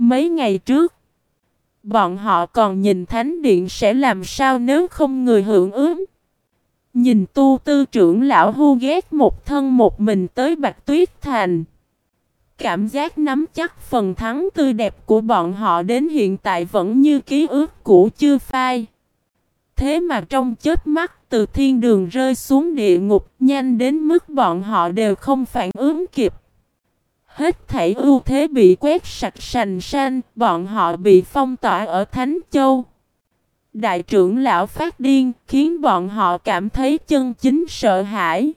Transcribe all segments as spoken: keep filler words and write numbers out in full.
Mấy ngày trước, bọn họ còn nhìn thánh điện sẽ làm sao nếu không người hưởng ứng. Nhìn tu tư trưởng lão hu ghét một thân một mình tới Bạch Tuyết Thành. Cảm giác nắm chắc phần thắng tươi đẹp của bọn họ đến hiện tại vẫn như ký ức cũ chưa phai. Thế mà trong chớp mắt từ thiên đường rơi xuống địa ngục nhanh đến mức bọn họ đều không phản ứng kịp. Hết thảy ưu thế bị quét sạch sành sanh, bọn họ bị phong tỏa ở Thánh Châu. Đại trưởng lão phát điên khiến bọn họ cảm thấy chân chính sợ hãi.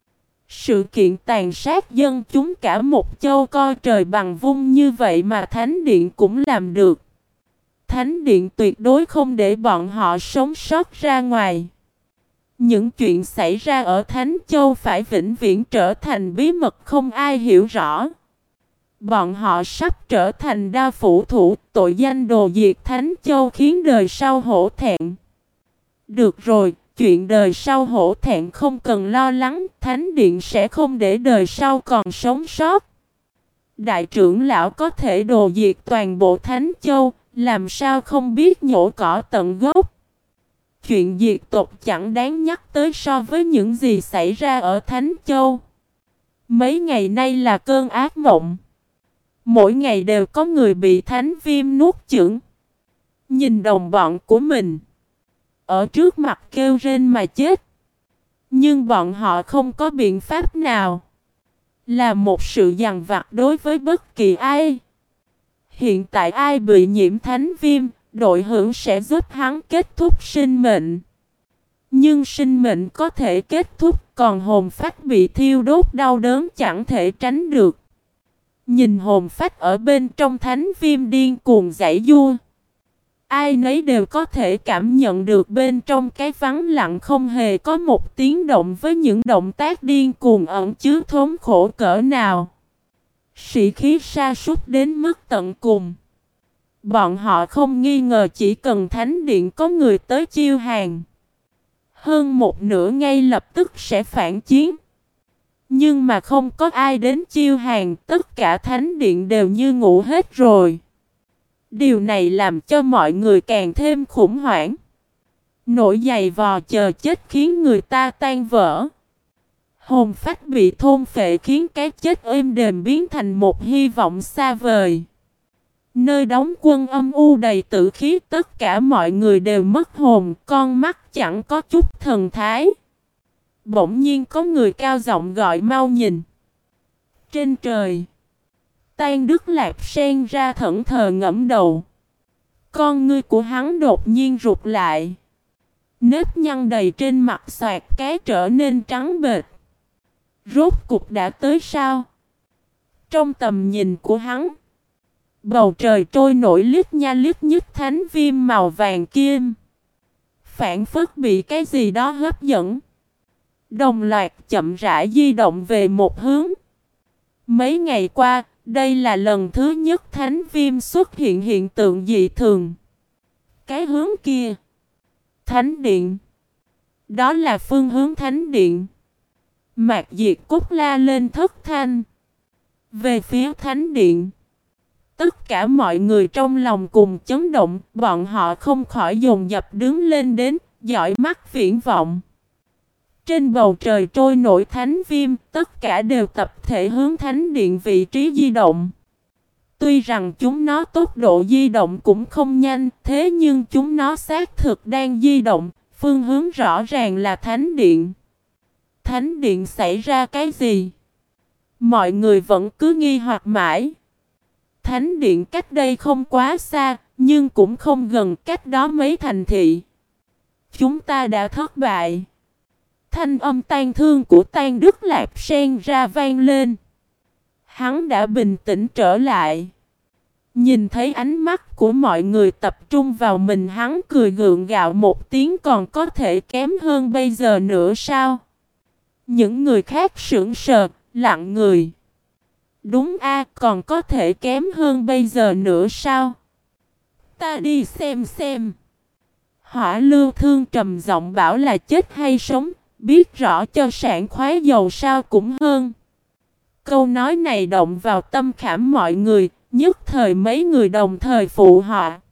Sự kiện tàn sát dân chúng cả một châu coi trời bằng vung như vậy mà Thánh Điện cũng làm được. Thánh Điện tuyệt đối không để bọn họ sống sót ra ngoài. Những chuyện xảy ra ở Thánh Châu phải vĩnh viễn trở thành bí mật không ai hiểu rõ. Bọn họ sắp trở thành đa phủ thủ, tội danh đồ diệt Thánh Châu khiến đời sau hổ thẹn. Được rồi, chuyện đời sau hổ thẹn không cần lo lắng, Thánh Điện sẽ không để đời sau còn sống sót. Đại trưởng lão có thể đồ diệt toàn bộ Thánh Châu, làm sao không biết nhổ cỏ tận gốc. Chuyện diệt tộc chẳng đáng nhắc tới so với những gì xảy ra ở Thánh Châu. Mấy ngày nay là cơn ác mộng. Mỗi ngày đều có người bị thánh viêm nuốt chửng. Nhìn đồng bọn của mình ở trước mặt kêu rên mà chết. Nhưng bọn họ không có biện pháp nào. Là một sự dằn vặt đối với bất kỳ ai. Hiện tại ai bị nhiễm thánh viêm, đội hữu sẽ giúp hắn kết thúc sinh mệnh. Nhưng sinh mệnh có thể kết thúc, còn hồn phách bị thiêu đốt đau đớn chẳng thể tránh được. Nhìn hồn phách ở bên trong thánh viêm điên cuồng giãy giụa. Ai nấy đều có thể cảm nhận được bên trong cái vắng lặng không hề có một tiếng động với những động tác điên cuồng ẩn chứa thống khổ cỡ nào. Sĩ khí sa sút đến mức tận cùng. Bọn họ không nghi ngờ chỉ cần thánh điện có người tới chiêu hàng. Hơn một nửa ngay lập tức sẽ phản chiến. Nhưng mà không có ai đến chiêu hàng, tất cả thánh điện đều như ngủ hết rồi. Điều này làm cho mọi người càng thêm khủng hoảng. Nỗi dày vò chờ chết khiến người ta tan vỡ. Hồn phách bị thôn phệ khiến cái chết êm đềm biến thành một hy vọng xa vời. Nơi đóng quân âm u đầy tử khí, tất cả mọi người đều mất hồn, con mắt chẳng có chút thần thái. Bỗng nhiên có người cao giọng gọi mau nhìn. Trên trời, Tan Đức Lạp sen ra thẫn thờ ngẫm đầu. Con ngươi của hắn đột nhiên rụt lại. Nếp nhăn đầy trên mặt xoạt cái trở nên trắng bệch. Rốt cục đã tới sao? Trong tầm nhìn của hắn, bầu trời trôi nổi lít nha lít nhít thánh viêm màu vàng kim. Phản phất bị cái gì đó hấp dẫn. Đồng loạt chậm rãi di động về một hướng. Mấy ngày qua, đây là lần thứ nhất thánh viêm xuất hiện hiện tượng dị thường. Cái hướng kia, thánh điện. Đó là phương hướng thánh điện. Mạc Diệt Cốt la lên thất thanh. Về phía thánh điện, tất cả mọi người trong lòng cùng chấn động, bọn họ không khỏi dồn dập đứng lên đến, dõi mắt viễn vọng. Trên bầu trời trôi nổi thánh viêm, tất cả đều tập thể hướng thánh điện vị trí di động. Tuy rằng chúng nó tốc độ di động cũng không nhanh, thế nhưng chúng nó xác thực đang di động, phương hướng rõ ràng là thánh điện. Thánh điện xảy ra cái gì? Mọi người vẫn cứ nghi hoặc mãi. Thánh điện cách đây không quá xa, nhưng cũng không gần cách đó mấy thành thị. Chúng ta đã thất bại. Thanh âm tan thương của Tan Đức Lạp sen ra vang lên. Hắn đã bình tĩnh trở lại. Nhìn thấy ánh mắt của mọi người tập trung vào mình, hắn cười gượng gạo một tiếng, còn có thể kém hơn bây giờ nữa sao? Những người khác sững sờ, lặng người. Đúng a, còn có thể kém hơn bây giờ nữa sao? Ta đi xem xem. Hỏa Lưu Thương trầm giọng bảo là chết hay sống, biết rõ cho sảng khoái dầu sao cũng hơn. Câu nói này động vào tâm khảm mọi người, Nhất thời mấy người đồng thời phụ họa.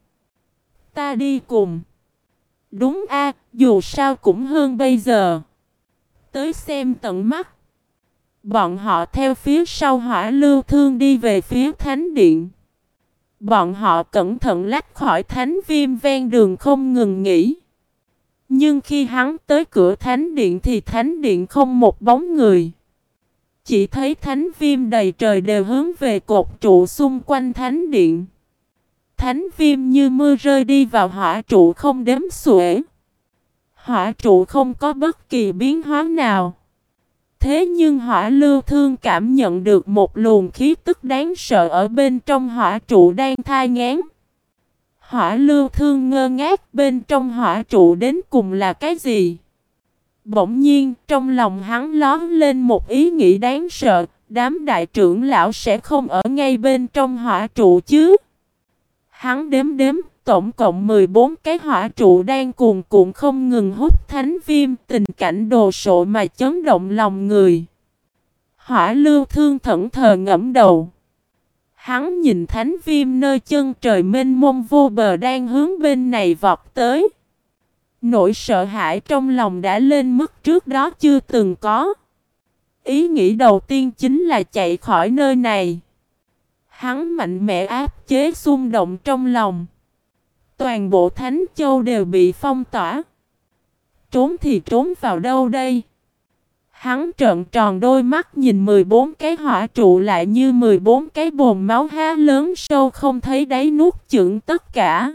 Ta đi cùng. Đúng a, dù sao cũng hơn bây giờ. Tới xem tận mắt. Bọn họ theo phía sau Hỏa Lưu Thương đi về phía thánh điện. Bọn họ cẩn thận lách khỏi thánh viêm ven đường không ngừng nghỉ. Nhưng khi hắn tới cửa thánh điện thì thánh điện không một bóng người. Chỉ thấy thánh viêm đầy trời đều hướng về cột trụ xung quanh thánh điện. Thánh viêm như mưa rơi đi vào hỏa trụ không đếm xuể. Hỏa trụ không có bất kỳ biến hóa nào. Thế nhưng Hỏa Lưu Thương cảm nhận được một luồng khí tức đáng sợ ở bên trong hỏa trụ đang thai nghén. Hỏa Lưu Thương ngơ ngác, bên trong hỏa trụ đến cùng là cái gì? Bỗng nhiên trong lòng hắn lóe lên một ý nghĩ đáng sợ, đám đại trưởng lão sẽ không ở ngay bên trong hỏa trụ chứ? Hắn đếm đếm, tổng cộng mười bốn cái hỏa trụ đang cuồn cuộn không ngừng hút thánh viêm, tình cảnh đồ sộ mà chấn động lòng người. Hỏa Lưu Thương thẫn thờ ngẫm đầu. Hắn nhìn thánh viêm nơi chân trời mênh mông vô bờ đang hướng bên này vọt tới. Nỗi sợ hãi trong lòng đã lên mức trước đó chưa từng có. Ý nghĩ đầu tiên chính là chạy khỏi nơi này. Hắn mạnh mẽ áp chế xung động trong lòng. Toàn bộ Thánh Châu đều bị phong tỏa. Trốn thì trốn vào đâu đây? Hắn trợn tròn đôi mắt nhìn mười bốn cái hỏa trụ lại như mười bốn cái bồn máu há lớn sâu không thấy đáy nuốt chửng tất cả.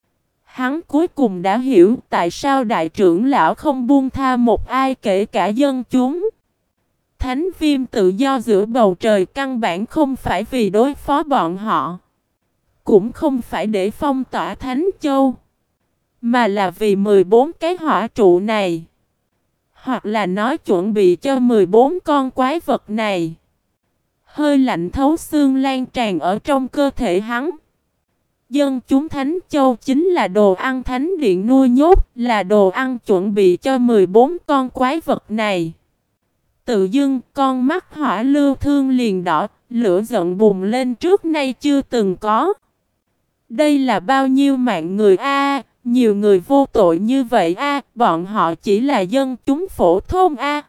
Hắn cuối cùng đã hiểu tại sao đại trưởng lão không buông tha một ai kể cả dân chúng. Thánh viêm tự do giữa bầu trời căn bản không phải vì đối phó bọn họ. Cũng không phải để phong tỏa Thánh Châu. Mà là vì mười bốn cái hỏa trụ này. Hoặc là nói chuẩn bị cho mười bốn con quái vật này. Hơi lạnh thấu xương lan tràn ở trong cơ thể hắn. Dân chúng Thánh Châu chính là đồ ăn thánh điện nuôi nhốt, là đồ ăn chuẩn bị cho mười bốn con quái vật này. Tự dưng con mắt Hỏa Lưu Thương liền đỏ, lửa giận bùng lên trước nay chưa từng có. Đây là bao nhiêu mạng người a, nhiều người vô tội như vậy a, bọn họ chỉ là dân chúng phổ thông a.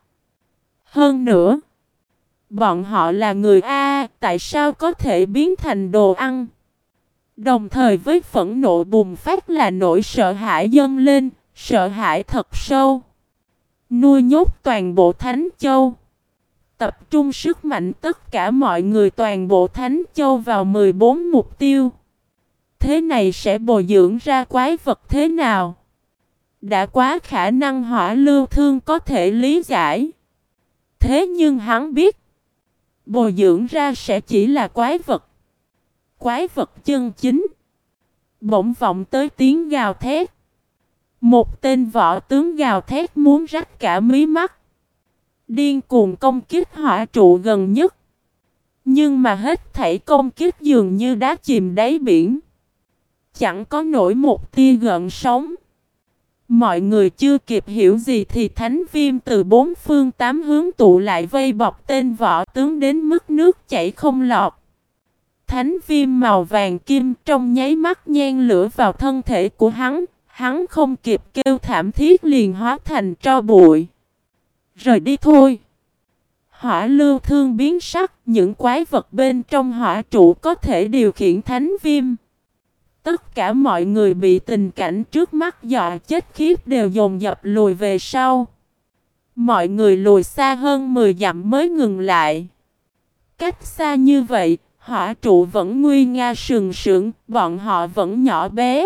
Hơn nữa, bọn họ là người a, tại sao có thể biến thành đồ ăn? Đồng thời với phẫn nộ bùng phát là nỗi sợ hãi dâng lên, sợ hãi thật sâu. Nuôi nhốt toàn bộ Thánh Châu. Tập trung sức mạnh tất cả mọi người toàn bộ Thánh Châu vào mười bốn mục tiêu. Thế này sẽ bồi dưỡng ra quái vật thế nào? Đã quá khả năng Hỏa Lưu Thương có thể lý giải. Thế nhưng hắn biết, bồi dưỡng ra sẽ chỉ là quái vật. Quái vật chân chính. Bỗng vọng tới tiếng gào thét. Một tên võ tướng gào thét muốn rách cả mí mắt. Điên cuồng công kích hỏa trụ gần nhất. Nhưng mà hết thảy công kích dường như đá chìm đáy biển. Chẳng có nổi một tia gợn sóng. Mọi người chưa kịp hiểu gì thì thánh viêm từ bốn phương tám hướng tụ lại vây bọc tên võ tướng đến mức nước chảy không lọt. Thánh viêm màu vàng kim trong nháy mắt nhen lửa vào thân thể của hắn. Hắn không kịp kêu thảm thiết liền hóa thành tro bụi. Rời đi thôi. Hỏa Lưu Thương biến sắc. Những quái vật bên trong hỏa trụ có thể điều khiển thánh viêm. Tất cả mọi người bị tình cảnh trước mắt dọa chết khiếp đều dồn dập lùi về sau. Mọi người lùi xa hơn mười dặm mới ngừng lại. Cách xa như vậy, hỏa trụ vẫn nguy nga sừng sững, bọn họ vẫn nhỏ bé.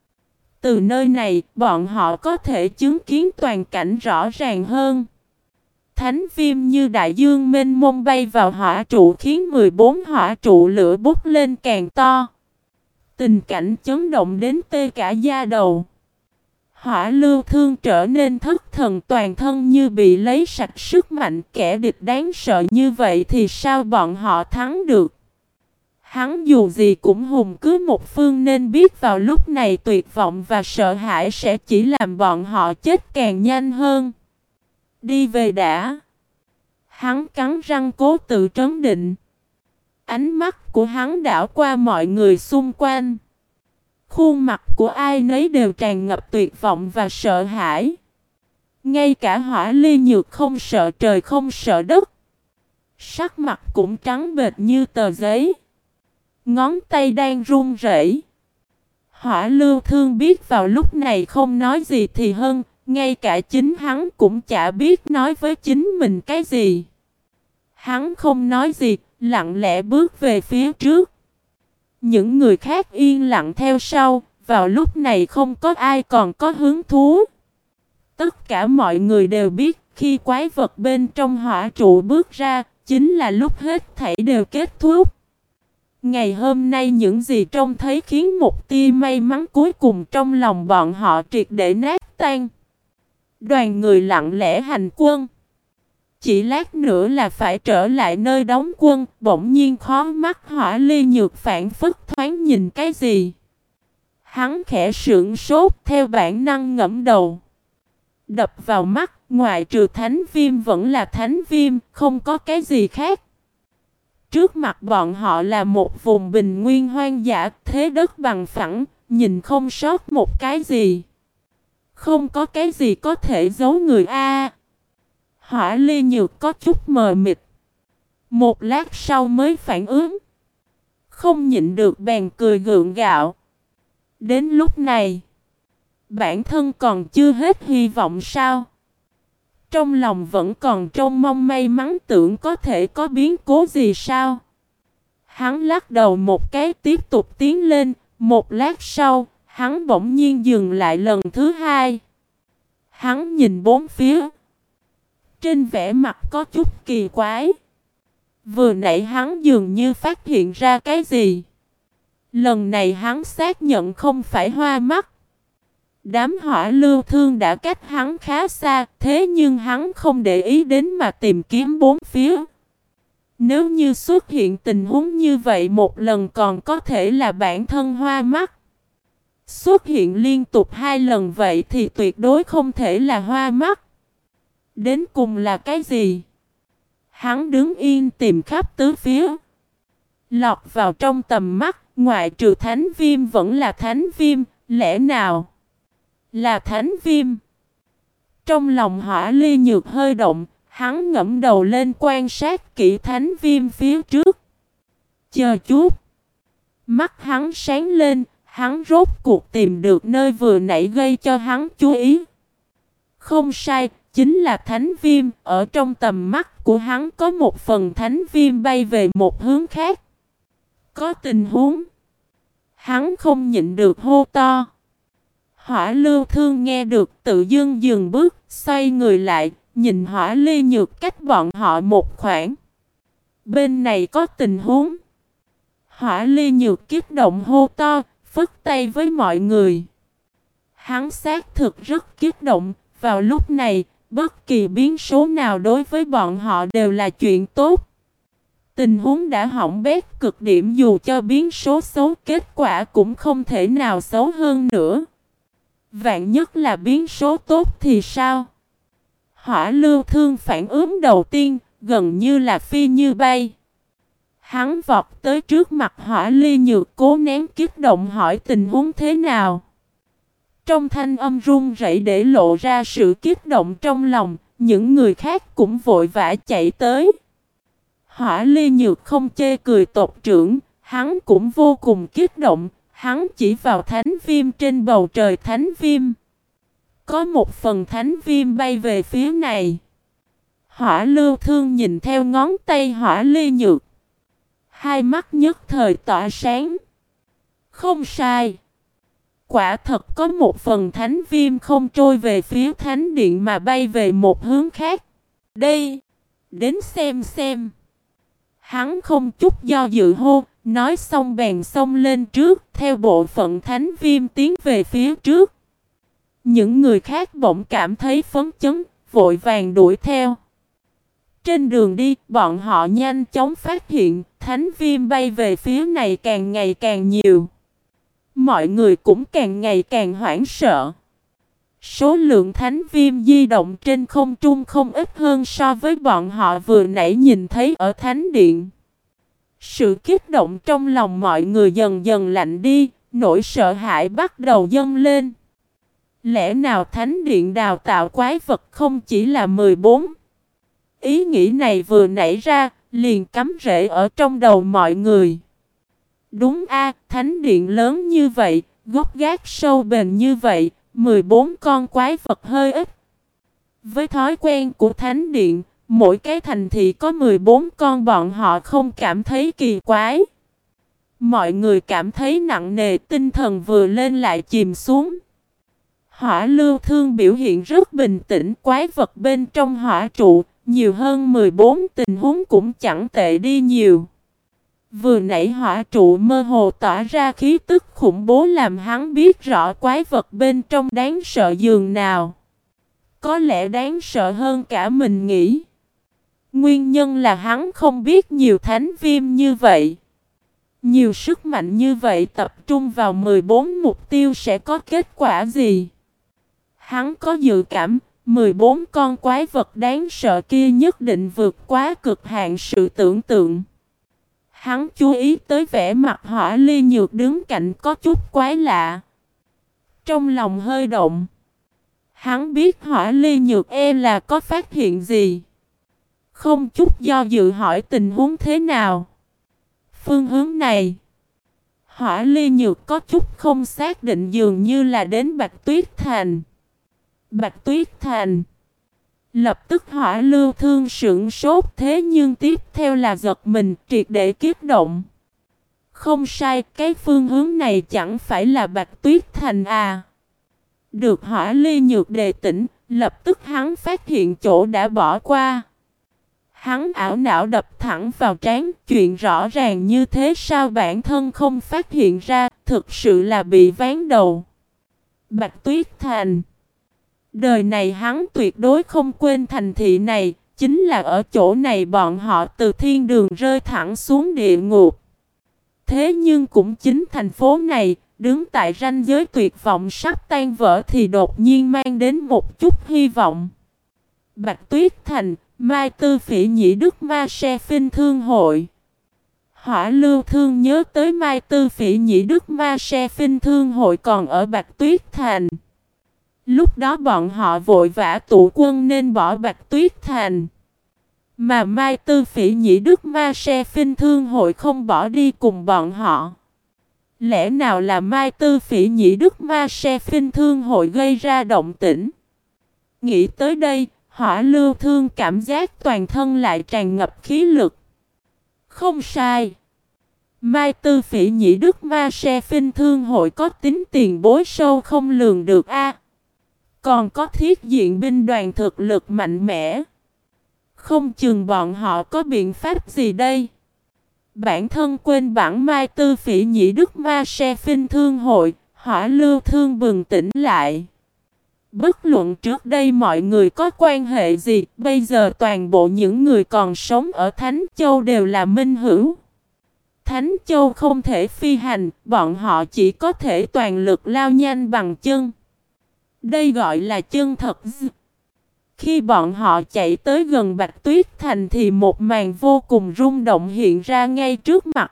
Từ nơi này, bọn họ có thể chứng kiến toàn cảnh rõ ràng hơn. Thánh viêm như đại dương mênh mông bay vào hỏa trụ khiến mười bốn hỏa trụ lửa bốc lên càng to. Tình cảnh chấn động đến tê cả da đầu. Hỏa Lưu Thương trở nên thất thần toàn thân như bị lấy sạch sức mạnh, kẻ địch đáng sợ như vậy thì sao bọn họ thắng được. Hắn dù gì cũng hùng cứ một phương nên biết vào lúc này tuyệt vọng và sợ hãi sẽ chỉ làm bọn họ chết càng nhanh hơn. Đi về đã. Hắn cắn răng cố tự trấn định. Ánh mắt của hắn đảo qua mọi người xung quanh. Khuôn mặt của ai nấy đều tràn ngập tuyệt vọng và sợ hãi. Ngay cả Hỏa Ly Nhược không sợ trời không sợ đất. Sắc mặt cũng trắng bệch như tờ giấy. Ngón tay đang run rẩy. Hỏa Lưu Thương biết vào lúc này không nói gì thì hơn. Ngay cả chính hắn cũng chả biết nói với chính mình cái gì. Hắn không nói gì, lặng lẽ bước về phía trước. Những người khác yên lặng theo sau. Vào lúc này không có ai còn có hứng thú. Tất cả mọi người đều biết khi quái vật bên trong hỏa trụ bước ra, chính là lúc hết thảy đều kết thúc. Ngày hôm nay những gì trông thấy khiến một tia may mắn cuối cùng trong lòng bọn họ triệt để nát tan. Đoàn người lặng lẽ hành quân. Chỉ lát nữa là phải trở lại nơi đóng quân, bỗng nhiên khó mắt Hỏa Ly Nhược phản phất thoáng nhìn cái gì. Hắn khẽ sững sốt theo bản năng ngẫm đầu. Đập vào mắt, ngoại trừ thánh viêm vẫn là thánh viêm, không có cái gì khác. Trước mặt bọn họ là một vùng bình nguyên hoang dã, thế đất bằng phẳng, nhìn không sót một cái gì. Không có cái gì có thể giấu người a. Hỏa Ly Nhược có chút mờ mịt. Một lát sau mới phản ứng. Không nhịn được bèn cười gượng gạo. Đến lúc này, bản thân còn chưa hết hy vọng sao? Trong lòng vẫn còn trông mong may mắn tưởng có thể có biến cố gì sao? Hắn lắc đầu một cái tiếp tục tiến lên, một lát sau, hắn bỗng nhiên dừng lại lần thứ hai. Hắn nhìn bốn phía. Trên vẻ mặt có chút kỳ quái. Vừa nãy hắn dường như phát hiện ra cái gì. Lần này hắn xác nhận không phải hoa mắt. Đám Hỏa Lưu Thương đã cách hắn khá xa, thế nhưng hắn không để ý đến mà tìm kiếm bốn phía. Nếu như xuất hiện tình huống như vậy một lần còn có thể là bản thân hoa mắt. Xuất hiện liên tục hai lần vậy thì tuyệt đối không thể là hoa mắt. Đến cùng là cái gì? Hắn đứng yên tìm khắp tứ phía. Lọt vào trong tầm mắt, ngoại trừ thánh viêm vẫn là thánh viêm, lẽ nào là thánh viêm? Trong lòng Hỏa Ly Nhược hơi động, hắn ngẫm đầu lên quan sát kỹ thánh viêm phía trước. Chờ chút. Mắt hắn sáng lên, hắn rốt cuộc tìm được nơi vừa nãy gây cho hắn chú ý. Không sai, chính là thánh viêm, ở trong tầm mắt của hắn có một phần thánh viêm bay về một hướng khác. Có tình huống. Hắn không nhịn được hô to. Hỏa Lưu Thương nghe được tự dưng dừng bước, xoay người lại, nhìn Hỏa Ly Nhược cách bọn họ một khoảng. Bên này có tình huống. Hỏa Ly Nhược kích động hô to, phất tay với mọi người. Hắn xác thực rất kích động, vào lúc này, bất kỳ biến số nào đối với bọn họ đều là chuyện tốt. Tình huống đã hỏng bét cực điểm, dù cho biến số xấu kết quả cũng không thể nào xấu hơn nữa. Vạn nhất là biến số tốt thì sao? Hỏa Lưu Thương phản ứng đầu tiên, gần như là phi như bay. Hắn vọt tới trước mặt Hỏa Ly Nhược cố nén kích động hỏi tình huống thế nào. Trong thanh âm run rẩy để lộ ra sự kích động trong lòng, những người khác cũng vội vã chạy tới. Hỏa Ly Nhược không chê cười tộc trưởng, hắn cũng vô cùng kích động, hắn chỉ vào thánh viêm trên bầu trời thánh viêm. Có một phần thánh viêm bay về phía này. Hỏa Lưu Thương nhìn theo ngón tay Hỏa Ly Nhược. Hai mắt nhất thời tỏa sáng. Không sai. Quả thật có một phần thánh viêm không trôi về phía thánh điện mà bay về một hướng khác. Đây, đến xem xem. Hắn không chút do dự hô, nói xong bèn xông lên trước, theo bộ phận thánh viêm tiến về phía trước. Những người khác bỗng cảm thấy phấn chấn, vội vàng đuổi theo. Trên đường đi, bọn họ nhanh chóng phát hiện, thánh viêm bay về phía này càng ngày càng nhiều. Mọi người cũng càng ngày càng hoảng sợ. Số lượng thánh viêm di động trên không trung không ít hơn so với bọn họ vừa nãy nhìn thấy ở thánh điện. Sự kích động trong lòng mọi người dần dần lạnh đi, nỗi sợ hãi bắt đầu dâng lên. Lẽ nào thánh điện đào tạo quái vật không chỉ là mười bốn? Ý nghĩ này vừa nảy ra, liền cắm rễ ở trong đầu mọi người. Đúng a, thánh điện lớn như vậy, gốc gác sâu bền như vậy, mười bốn con quái vật hơi ít. Với thói quen của thánh điện, mỗi cái thành thị có mười bốn con, bọn họ không cảm thấy kỳ quái. Mọi người cảm thấy nặng nề, tinh thần vừa lên lại chìm xuống. Hỏa lưu thương biểu hiện rất bình tĩnh, quái vật bên trong hỏa trụ, nhiều hơn mười bốn, tình huống cũng chẳng tệ đi nhiều. Vừa nãy hỏa trụ mơ hồ tỏa ra khí tức khủng bố làm hắn biết rõ quái vật bên trong đáng sợ dường nào. Có lẽ đáng sợ hơn cả mình nghĩ. Nguyên nhân là hắn không biết nhiều thánh viêm như vậy. Nhiều sức mạnh như vậy tập trung vào mười bốn mục tiêu sẽ có kết quả gì? Hắn có dự cảm, mười bốn con quái vật đáng sợ kia nhất định vượt quá cực hạn sự tưởng tượng. Hắn chú ý tới vẻ mặt Hỏa Ly Nhược đứng cạnh có chút quái lạ. Trong lòng hơi động. Hắn biết Hỏa Ly Nhược e là có phát hiện gì. Không chút do dự hỏi tình huống thế nào. Phương hướng này. Hỏa Ly Nhược có chút không xác định, dường như là đến Bạch Tuyết Thành. Bạch Tuyết Thành. Lập tức Hỏa Lưu Thương sững sốt, thế nhưng tiếp theo là giật mình, triệt để kiếp động. Không sai, cái phương hướng này chẳng phải là Bạch Tuyết Thành à. Được Hỏa Ly Nhược đề tỉnh, lập tức hắn phát hiện chỗ đã bỏ qua. Hắn ảo não đập thẳng vào trán, chuyện rõ ràng như thế sao bản thân không phát hiện ra, thực sự là bị ván đầu. Bạch Tuyết Thành. Đời này hắn tuyệt đối không quên thành thị này, chính là ở chỗ này bọn họ từ thiên đường rơi thẳng xuống địa ngục. Thế nhưng cũng chính thành phố này, đứng tại ranh giới tuyệt vọng sắp tan vỡ thì đột nhiên mang đến một chút hy vọng. Bạch Tuyết Thành, Mai Tư Phỉ Nhĩ Đức Ma Se Phinh Thương Hội. Hỏa Lưu Thương nhớ tới Mai Tư Phỉ Nhĩ Đức Ma Se Phinh Thương Hội còn ở Bạch Tuyết Thành. Lúc đó bọn họ vội vã tụ quân nên bỏ Bạch Tuyết Thành. Mà Mai Tư Phỉ Nhĩ Đức Ma Se Phinh Thương Hội không bỏ đi cùng bọn họ. Lẽ nào là Mai Tư Phỉ Nhĩ Đức Ma Se Phinh Thương Hội gây ra động tĩnh? Nghĩ tới đây, Hỏa Lưu Thương cảm giác toàn thân lại tràn ngập khí lực. Không sai. Mai Tư Phỉ Nhĩ Đức Ma Se Phinh Thương Hội có tính tiền bối sâu không lường được a. Còn có thiết diện binh đoàn thực lực mạnh mẽ. Không chừng bọn họ có biện pháp gì đây? Bản thân quên bản Mai Tư Phỉ Nhĩ Đức Ma Se Phinh Thương Hội, Hỏa Lưu Thương bừng tỉnh lại. Bất luận trước đây mọi người có quan hệ gì, bây giờ toàn bộ những người còn sống ở Thánh Châu đều là minh hữu. Thánh Châu không thể phi hành, bọn họ chỉ có thể toàn lực lao nhanh bằng chân. Đây gọi là chân thật. Khi bọn họ chạy tới gần Bạch Tuyết Thành thì một màn vô cùng rung động hiện ra ngay trước mặt.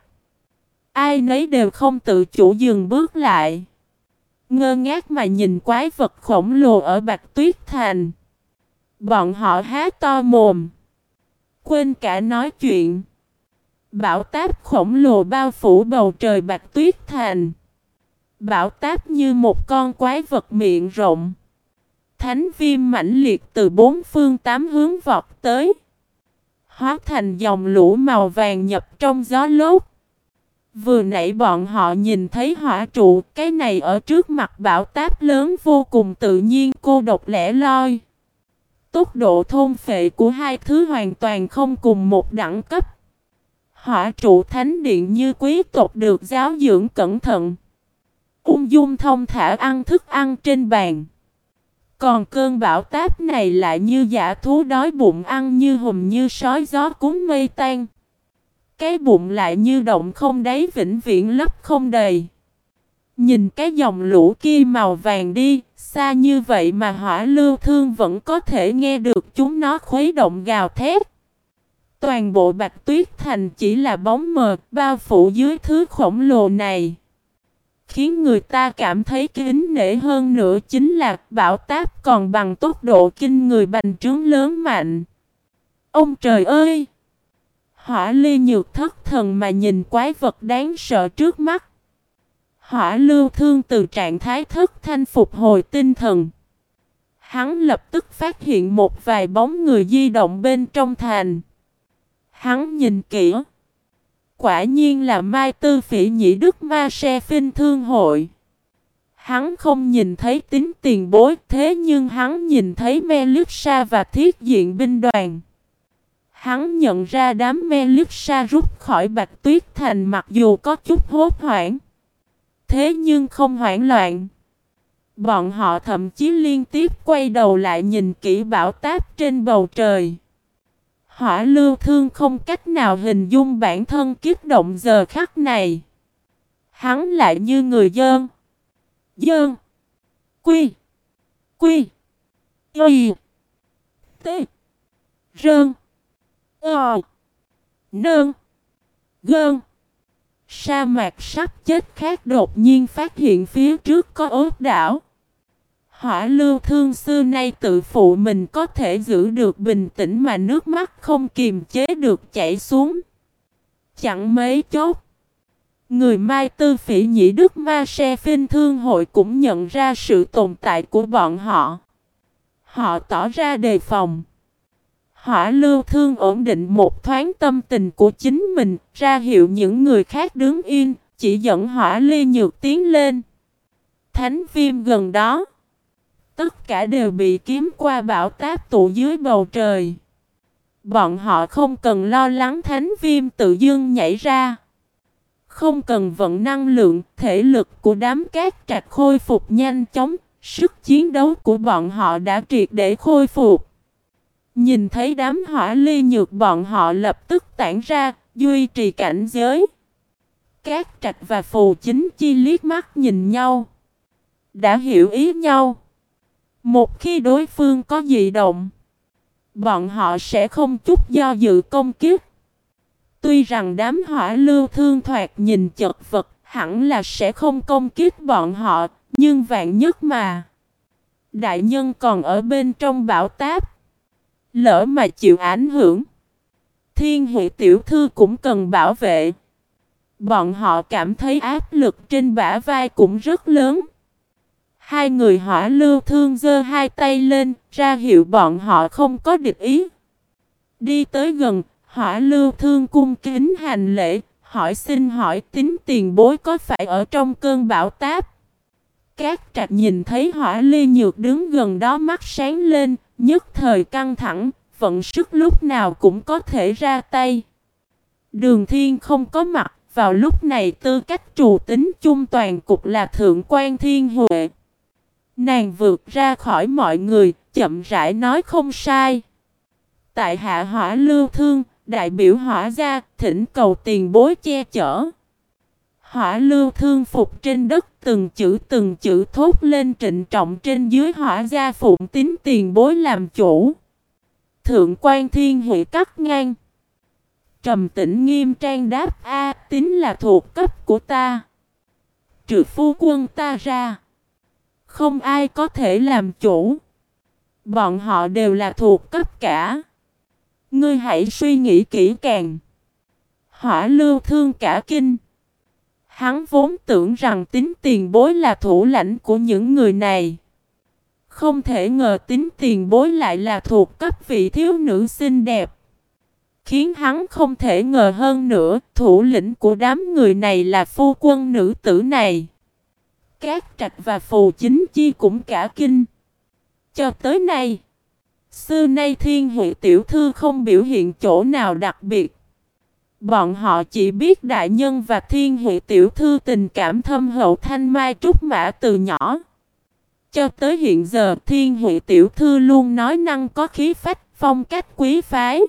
Ai nấy đều không tự chủ dừng bước lại. Ngơ ngác mà nhìn quái vật khổng lồ ở Bạch Tuyết Thành. Bọn họ há to mồm. Quên cả nói chuyện. Bão táp khổng lồ bao phủ bầu trời Bạch Tuyết Thành. Bão táp như một con quái vật miệng rộng. Thánh viêm mãnh liệt từ bốn phương tám hướng vọt tới. Hóa thành dòng lũ màu vàng nhập trong gió lốt. Vừa nãy bọn họ nhìn thấy hỏa trụ, cái này ở trước mặt bão táp lớn vô cùng tự nhiên cô độc lẻ loi. Tốc độ thôn phệ của hai thứ hoàn toàn không cùng một đẳng cấp. Hỏa trụ thánh điện như quý tộc được giáo dưỡng cẩn thận. Ung dung thông thả ăn thức ăn trên bàn. Còn cơn bão táp này lại như dã thú đói bụng ăn như hùm như sói gió cuốn mây tan. Cái bụng lại như động không đáy vĩnh viễn lấp không đầy. Nhìn cái dòng lũ kia màu vàng đi, xa như vậy mà Hỏa Lưu Thương vẫn có thể nghe được chúng nó khuấy động gào thét. Toàn bộ Bạch Tuyết Thành chỉ là bóng mờ bao phủ dưới thứ khổng lồ này. Khiến người ta cảm thấy kính nể hơn nữa chính là bão táp còn bằng tốc độ kinh người bành trướng lớn mạnh. Ông trời ơi! Hỏa Ly Nhược thất thần mà nhìn quái vật đáng sợ trước mắt. Hỏa Lưu Thương từ trạng thái thất thanh phục hồi tinh thần. Hắn lập tức phát hiện một vài bóng người di động bên trong thành. Hắn nhìn kỹ. Quả nhiên là Mai Tư Phỉ Nhĩ Đức Ma Se Phinh Thương Hội. Hắn không nhìn thấy Tính Tiền Bối, thế nhưng hắn nhìn thấy Melissa và Thiết Diện binh đoàn. Hắn nhận ra đám Melissa rút khỏi Bạch Tuyết Thành mặc dù có chút hốt hoảng, thế nhưng không hoảng loạn. Bọn họ thậm chí liên tiếp quay đầu lại nhìn kỹ bão táp trên bầu trời. Hỏa Lưu Thương không cách nào hình dung bản thân kích động giờ khắc này. Hắn lại như người dân. Dơn. Quy. Quy. Y. T. Rơn. Ờ. Nơn. Gơn. Sa mạc sắp chết khác đột nhiên phát hiện phía trước có ốt đảo. Hỏa Lưu Thương xưa nay tự phụ mình có thể giữ được bình tĩnh mà nước mắt không kiềm chế được chảy xuống. Chẳng mấy chốc, người Mai Tư Phỉ Nhĩ Đức Ma Se Phinh Thương Hội cũng nhận ra sự tồn tại của bọn họ. Họ tỏ ra đề phòng. Hỏa Lưu Thương ổn định một thoáng tâm tình của chính mình, ra hiệu những người khác đứng yên, chỉ dẫn Hỏa Ly Nhược tiến lên. Thánh viêm gần đó. Tất cả đều bị kiếm qua bão táp tụ dưới bầu trời. Bọn họ không cần lo lắng thánh viêm tự dưng nhảy ra. Không cần vận năng lượng, thể lực của đám cát trạch khôi phục nhanh chóng, sức chiến đấu của bọn họ đã triệt để khôi phục. Nhìn thấy đám Hỏa Ly Nhược bọn họ lập tức tản ra, duy trì cảnh giới. Cát trạch và Phù Chính Chi liếc mắt nhìn nhau. Đã hiểu ý nhau. Một khi đối phương có dị động, bọn họ sẽ không chút do dự công kích. Tuy rằng đám Hỏa Lưu Thương thoạt nhìn chật vật, hẳn là sẽ không công kích bọn họ, nhưng vạn nhất mà đại nhân còn ở bên trong bão táp, lỡ mà chịu ảnh hưởng, Thiên Huệ tiểu thư cũng cần bảo vệ. Bọn họ cảm thấy áp lực trên bả vai cũng rất lớn. Hai người Hỏa Lưu Thương giơ hai tay lên, ra hiệu bọn họ không có địch ý. Đi tới gần, Hỏa Lưu Thương cung kính hành lễ, hỏi xin hỏi Tính Tiền Bối có phải ở trong cơn bão táp? Cát Trạch nhìn thấy Hỏa Ly Nhược đứng gần đó mắt sáng lên, nhất thời căng thẳng, vận sức lúc nào cũng có thể ra tay. Đường Thiên không có mặt, vào lúc này tư cách trù tính chung toàn cục là Thượng quan Thiên Huệ. Nàng vượt ra khỏi mọi người, chậm rãi nói không sai. Tại hạ Hỏa Lưu Thương, đại biểu Hỏa gia, thỉnh cầu tiền bối che chở. Hỏa Lưu Thương phục trên đất, từng chữ từng chữ thốt lên trịnh trọng trên dưới Hỏa gia phụng Tính Tiền Bối làm chủ. Thượng quan Thiên Huệ cắt ngang. Trầm tĩnh nghiêm trang đáp a Tính là thuộc cấp của ta. Trừ phu quân ta ra, không ai có thể làm chủ. Bọn họ đều là thuộc cấp cả. Ngươi hãy suy nghĩ kỹ càng. Hỏa Lưu Thương cả kinh. Hắn vốn tưởng rằng Tính Tiền Bối là thủ lãnh của những người này. Không thể ngờ Tính Tiền Bối lại là thuộc cấp vị thiếu nữ xinh đẹp. Khiến hắn không thể ngờ hơn nữa, thủ lĩnh của đám người này là phu quân nữ tử này. Cát Trạch và Phù Chính Chi cũng cả kinh. Cho tới nay, xưa nay Thiên Huệ tiểu thư không biểu hiện chỗ nào đặc biệt. Bọn họ chỉ biết đại nhân và Thiên Huệ tiểu thư tình cảm thâm hậu thanh mai trúc mã từ nhỏ. Cho tới hiện giờ Thiên Huệ tiểu thư luôn nói năng có khí phách, phong cách quý phái.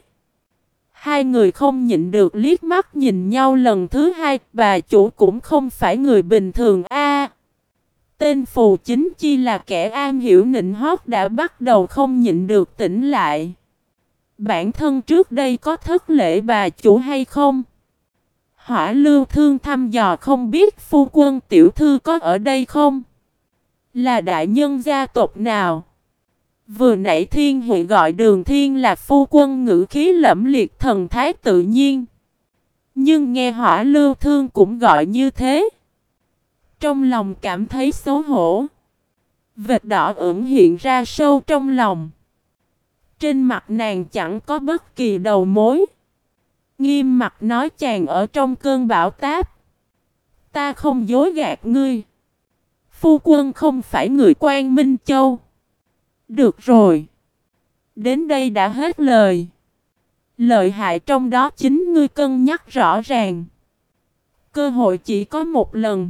Hai người không nhịn được liếc mắt nhìn nhau lần thứ hai, bà chủ cũng không phải người bình thường a. Tên Phù Chính Chi là kẻ am hiểu nịnh hót đã bắt đầu không nhịn được tỉnh lại. Bản thân trước đây có thất lễ bà chủ hay không? Hỏa Lưu Thương thăm dò không biết phu quân tiểu thư có ở đây không? Là đại nhân gia tộc nào? Vừa nãy Thiên Huệ gọi Đường Thiên là phu quân, ngữ khí lẫm liệt thần thái tự nhiên. Nhưng nghe Hỏa Lưu Thương cũng gọi như thế, trong lòng cảm thấy xấu hổ. Vệt đỏ ửng hiện ra sâu trong lòng. Trên mặt nàng chẳng có bất kỳ đầu mối. Nghiêm mặt nói, chàng ở trong cơn bão táp. Ta không dối gạt ngươi. Phu quân không phải người Quan Minh Châu. Được rồi. Đến đây đã hết lời. Lợi hại trong đó chính ngươi cân nhắc rõ ràng. Cơ hội chỉ có một lần.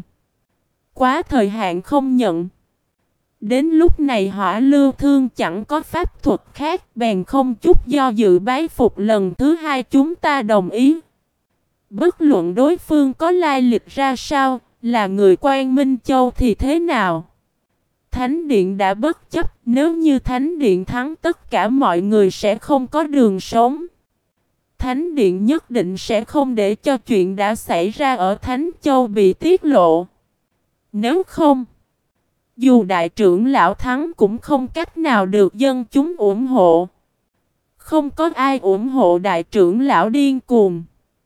Quá thời hạn không nhận. Đến lúc này Hỏa Lưu Thương chẳng có pháp thuật khác, bèn không chút do dự bái phục lần thứ hai. Chúng ta đồng ý. Bất luận đối phương có lai lịch ra sao, là người Quan Minh Châu thì thế nào? Thánh Điện đã bất chấp, nếu như Thánh Điện thắng tất cả mọi người sẽ không có đường sống. Thánh Điện nhất định sẽ không để cho chuyện đã xảy ra ở Thánh Châu bị tiết lộ. Nếu không, dù đại trưởng lão thắng cũng không cách nào được dân chúng ủng hộ. Không có ai ủng hộ đại trưởng lão điên cuồng.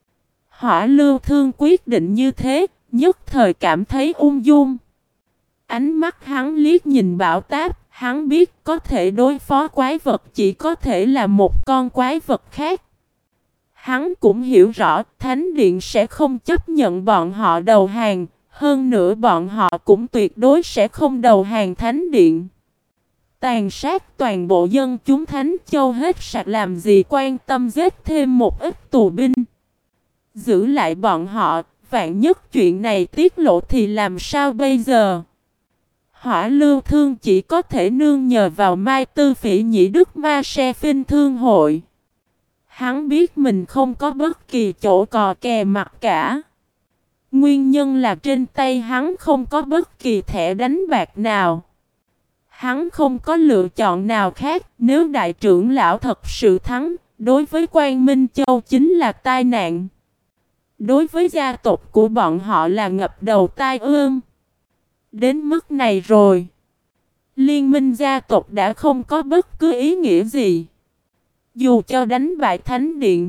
Hỏa Lưu Thương quyết định như thế, nhất thời cảm thấy ung dung. Ánh mắt hắn liếc nhìn bão táp, hắn biết có thể đối phó quái vật chỉ có thể là một con quái vật khác. Hắn cũng hiểu rõ Thánh Điện sẽ không chấp nhận bọn họ đầu hàng, hơn nữa bọn họ cũng tuyệt đối sẽ không đầu hàng Thánh Điện. Tàn sát toàn bộ dân chúng Thánh Châu hết sạch làm gì quan tâm giết thêm một ít tù binh. Giữ lại bọn họ, vạn nhất chuyện này tiết lộ thì làm sao bây giờ? Hỏa Lưu Thương chỉ có thể nương nhờ vào Mai Tư Phỉ Nhĩ Đức Ma Se Phinh Thương Hội. Hắn biết mình không có bất kỳ chỗ cò kè mặt cả. Nguyên nhân là trên tay hắn không có bất kỳ thẻ đánh bạc nào. Hắn không có lựa chọn nào khác. Nếu đại trưởng lão thật sự thắng, đối với Quan Minh Châu chính là tai nạn. Đối với gia tộc của bọn họ là ngập đầu tai ương. Đến mức này rồi, liên minh gia tộc đã không có bất cứ ý nghĩa gì. Dù cho đánh bại Thánh Điện,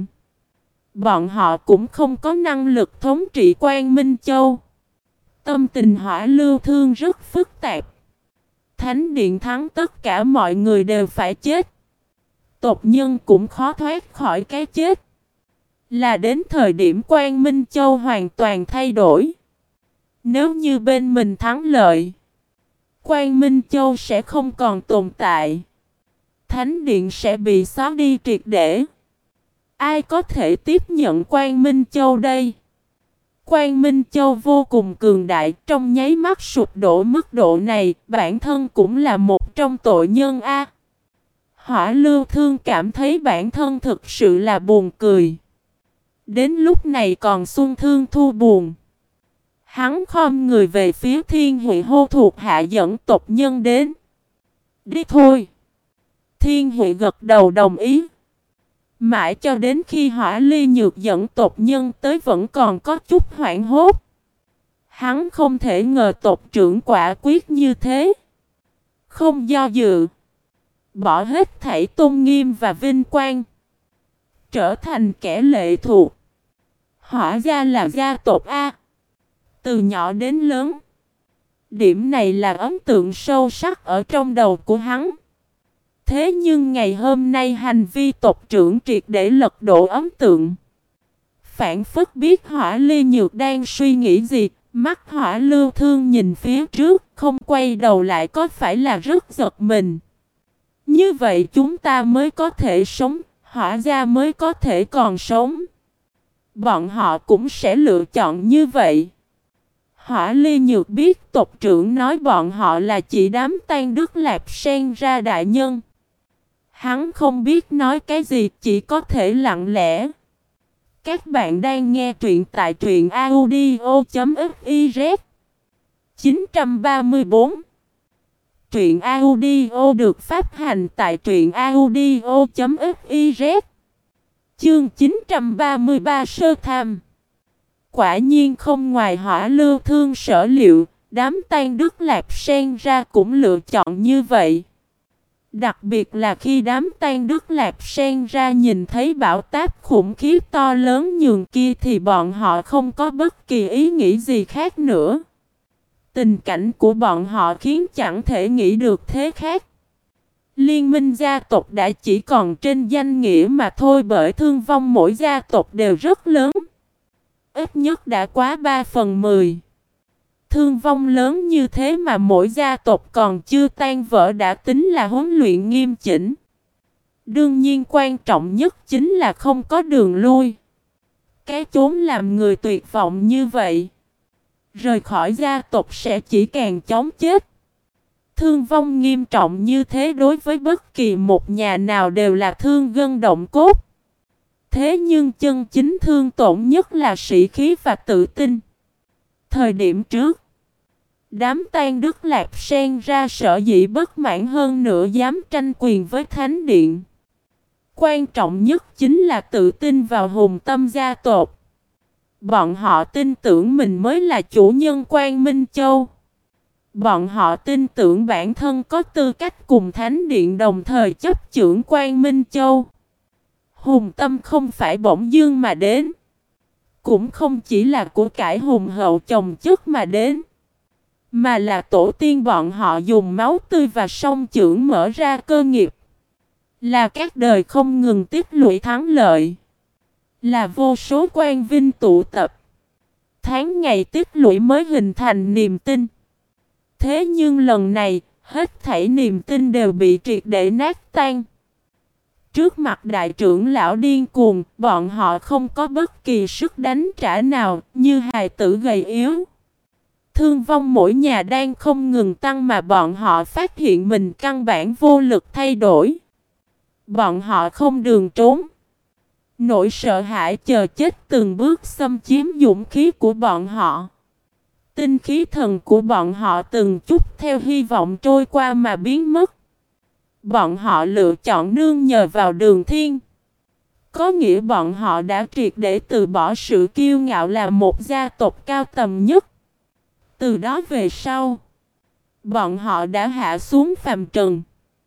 bọn họ cũng không có năng lực thống trị Quan Minh Châu. Tâm tình Hỏa Lưu Thương rất phức tạp. Thánh Điện thắng tất cả mọi người đều phải chết. Tộc nhân cũng khó thoát khỏi cái chết. Là đến thời điểm Quan Minh Châu hoàn toàn thay đổi. Nếu như bên mình thắng lợi, Quan Minh Châu sẽ không còn tồn tại. Thánh Điện sẽ bị xóa đi triệt để. Ai có thể tiếp nhận Quan Minh Châu đây? Quan Minh Châu vô cùng cường đại, trong nháy mắt sụp đổ mức độ này, bản thân cũng là một trong tội nhân A. Hỏa Lưu Thương cảm thấy bản thân thực sự là buồn cười. Đến lúc này còn Xuân Thương Thu buồn. Hắn khom người về phía Thiên Huệ hô thuộc hạ dẫn tộc nhân đến. Đi thôi. Thiên Huệ gật đầu đồng ý. Mãi cho đến khi Hỏa Ly Nhược dẫn tộc nhân tới vẫn còn có chút hoảng hốt. Hắn không thể ngờ tộc trưởng quả quyết như thế. Không do dự, bỏ hết thảy tôn nghiêm và vinh quang, trở thành kẻ lệ thuộc. Hỏa gia là gia tộc A. Từ nhỏ đến lớn, điểm này là ấn tượng sâu sắc ở trong đầu của hắn. Thế nhưng ngày hôm nay hành vi tộc trưởng triệt để lật đổ ấn tượng. Phản phất biết Hỏa Ly Nhược đang suy nghĩ gì, mắt Hỏa Lưu Thương nhìn phía trước, không quay đầu lại có phải là rất giật mình. Như vậy chúng ta mới có thể sống, Hỏa gia mới có thể còn sống. Bọn họ cũng sẽ lựa chọn như vậy. Hỏa Ly Nhược biết tộc trưởng nói bọn họ là chỉ đám tan Đức Lạp Sen ra đại nhân. Hắn không biết nói cái gì, chỉ có thể lặng lẽ. Các bạn đang nghe truyện tại truyện audio chấm fiz. chín trăm ba mươi bốn Truyện audio được phát hành tại truyện audio chấm fiz. Chương chín trăm ba mươi ba Sơ Tham. Quả nhiên không ngoài Hỏa Lưu Thương sở liệu, đám Tan Đức Lạp Sen ra cũng lựa chọn như vậy. Đặc biệt là khi đám Tan Đức Lạp Sen ra nhìn thấy bão táp khủng khiếp to lớn nhường kia thì bọn họ không có bất kỳ ý nghĩ gì khác nữa. Tình cảnh của bọn họ khiến chẳng thể nghĩ được thế khác. Liên minh gia tộc đã chỉ còn trên danh nghĩa mà thôi, bởi thương vong mỗi gia tộc đều rất lớn. Ít nhất đã quá ba phần mười. Thương vong lớn như thế mà mỗi gia tộc còn chưa tan vỡ đã tính là huấn luyện nghiêm chỉnh. Đương nhiên quan trọng nhất chính là không có đường lui. Cái chốn làm người tuyệt vọng như vậy, rời khỏi gia tộc sẽ chỉ càng chóng chết. Thương vong nghiêm trọng như thế đối với bất kỳ một nhà nào đều là thương gân động cốt. Thế nhưng chân chính thương tổn nhất là sĩ khí và tự tin. Thời điểm trước, đám Tan Đức Lạp Sen ra sở dĩ bất mãn hơn nữa dám tranh quyền với Thánh Điện. Quan trọng nhất chính là tự tin vào hùng tâm gia tộc. Bọn họ tin tưởng mình mới là chủ nhân Quang Minh Châu. Bọn họ tin tưởng bản thân có tư cách cùng Thánh Điện đồng thời chấp chưởng Quang Minh Châu. Hùng tâm không phải bỗng dưng mà đến, cũng không chỉ là của cải hùng hậu chồng chất mà đến, mà là tổ tiên bọn họ dùng máu tươi và song chưởng mở ra cơ nghiệp. Là các đời không ngừng tích lũy thắng lợi. Là vô số quan vinh tụ tập. Tháng ngày tích lũy mới hình thành niềm tin. Thế nhưng lần này, hết thảy niềm tin đều bị triệt để nát tan. Trước mặt đại trưởng lão điên cuồng, bọn họ không có bất kỳ sức đánh trả nào, như hài tử gầy yếu. Thương vong mỗi nhà đang không ngừng tăng mà bọn họ phát hiện mình căn bản vô lực thay đổi. Bọn họ không đường trốn. Nỗi sợ hãi chờ chết từng bước xâm chiếm dũng khí của bọn họ. Tinh khí thần của bọn họ từng chút theo hy vọng trôi qua mà biến mất. Bọn họ lựa chọn nương nhờ vào Đường Thiên. Có nghĩa bọn họ đã triệt để từ bỏ sự kiêu ngạo là một gia tộc cao tầm nhất. Từ đó về sau, bọn họ đã hạ xuống phàm trần.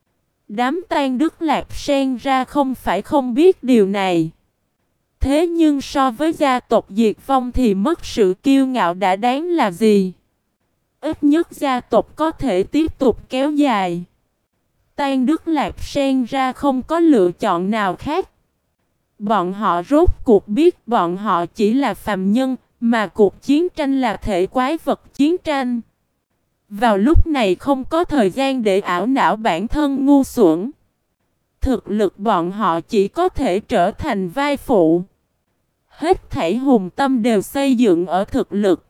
Đám Tan Đức Lạp Sen ra không phải không biết điều này. Thế nhưng so với gia tộc diệt vong thì mất sự kiêu ngạo đã đáng là gì? Ít nhất gia tộc có thể tiếp tục kéo dài. Tan Đức Lạp Sen ra không có lựa chọn nào khác. Bọn họ rốt cuộc biết bọn họ chỉ là phàm nhân, mà cuộc chiến tranh là thể quái vật chiến tranh. Vào lúc này không có thời gian để ảo não bản thân ngu xuẩn. Thực lực bọn họ chỉ có thể trở thành vai phụ. Hết thảy hùng tâm đều xây dựng ở thực lực.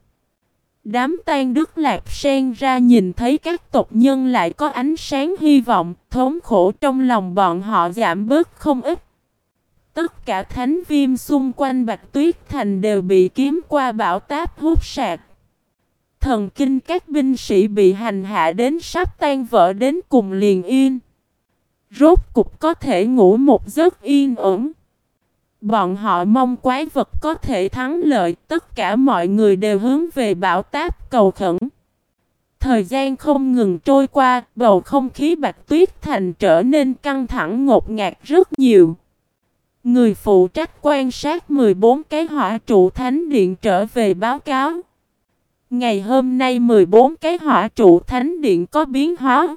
Đám Tan Đức Lạp Sen ra nhìn thấy các tộc nhân lại có ánh sáng hy vọng, thống khổ trong lòng bọn họ giảm bớt không ít. Tất cả thánh viêm xung quanh Bạch Tuyết Thành đều bị kiếm qua bão táp hút sạch. Thần kinh các binh sĩ bị hành hạ đến sắp tan vỡ đến cùng liền yên. Rốt cục có thể ngủ một giấc yên ổn. Bọn họ mong quái vật có thể thắng lợi, tất cả mọi người đều hướng về bão táp cầu khẩn. Thời gian không ngừng trôi qua, bầu không khí Bạch Tuyết Thành trở nên căng thẳng ngột ngạt rất nhiều. Người phụ trách quan sát mười bốn cái hỏa trụ thánh điện trở về báo cáo. Ngày hôm nay mười bốn cái hỏa trụ thánh điện có biến hóa.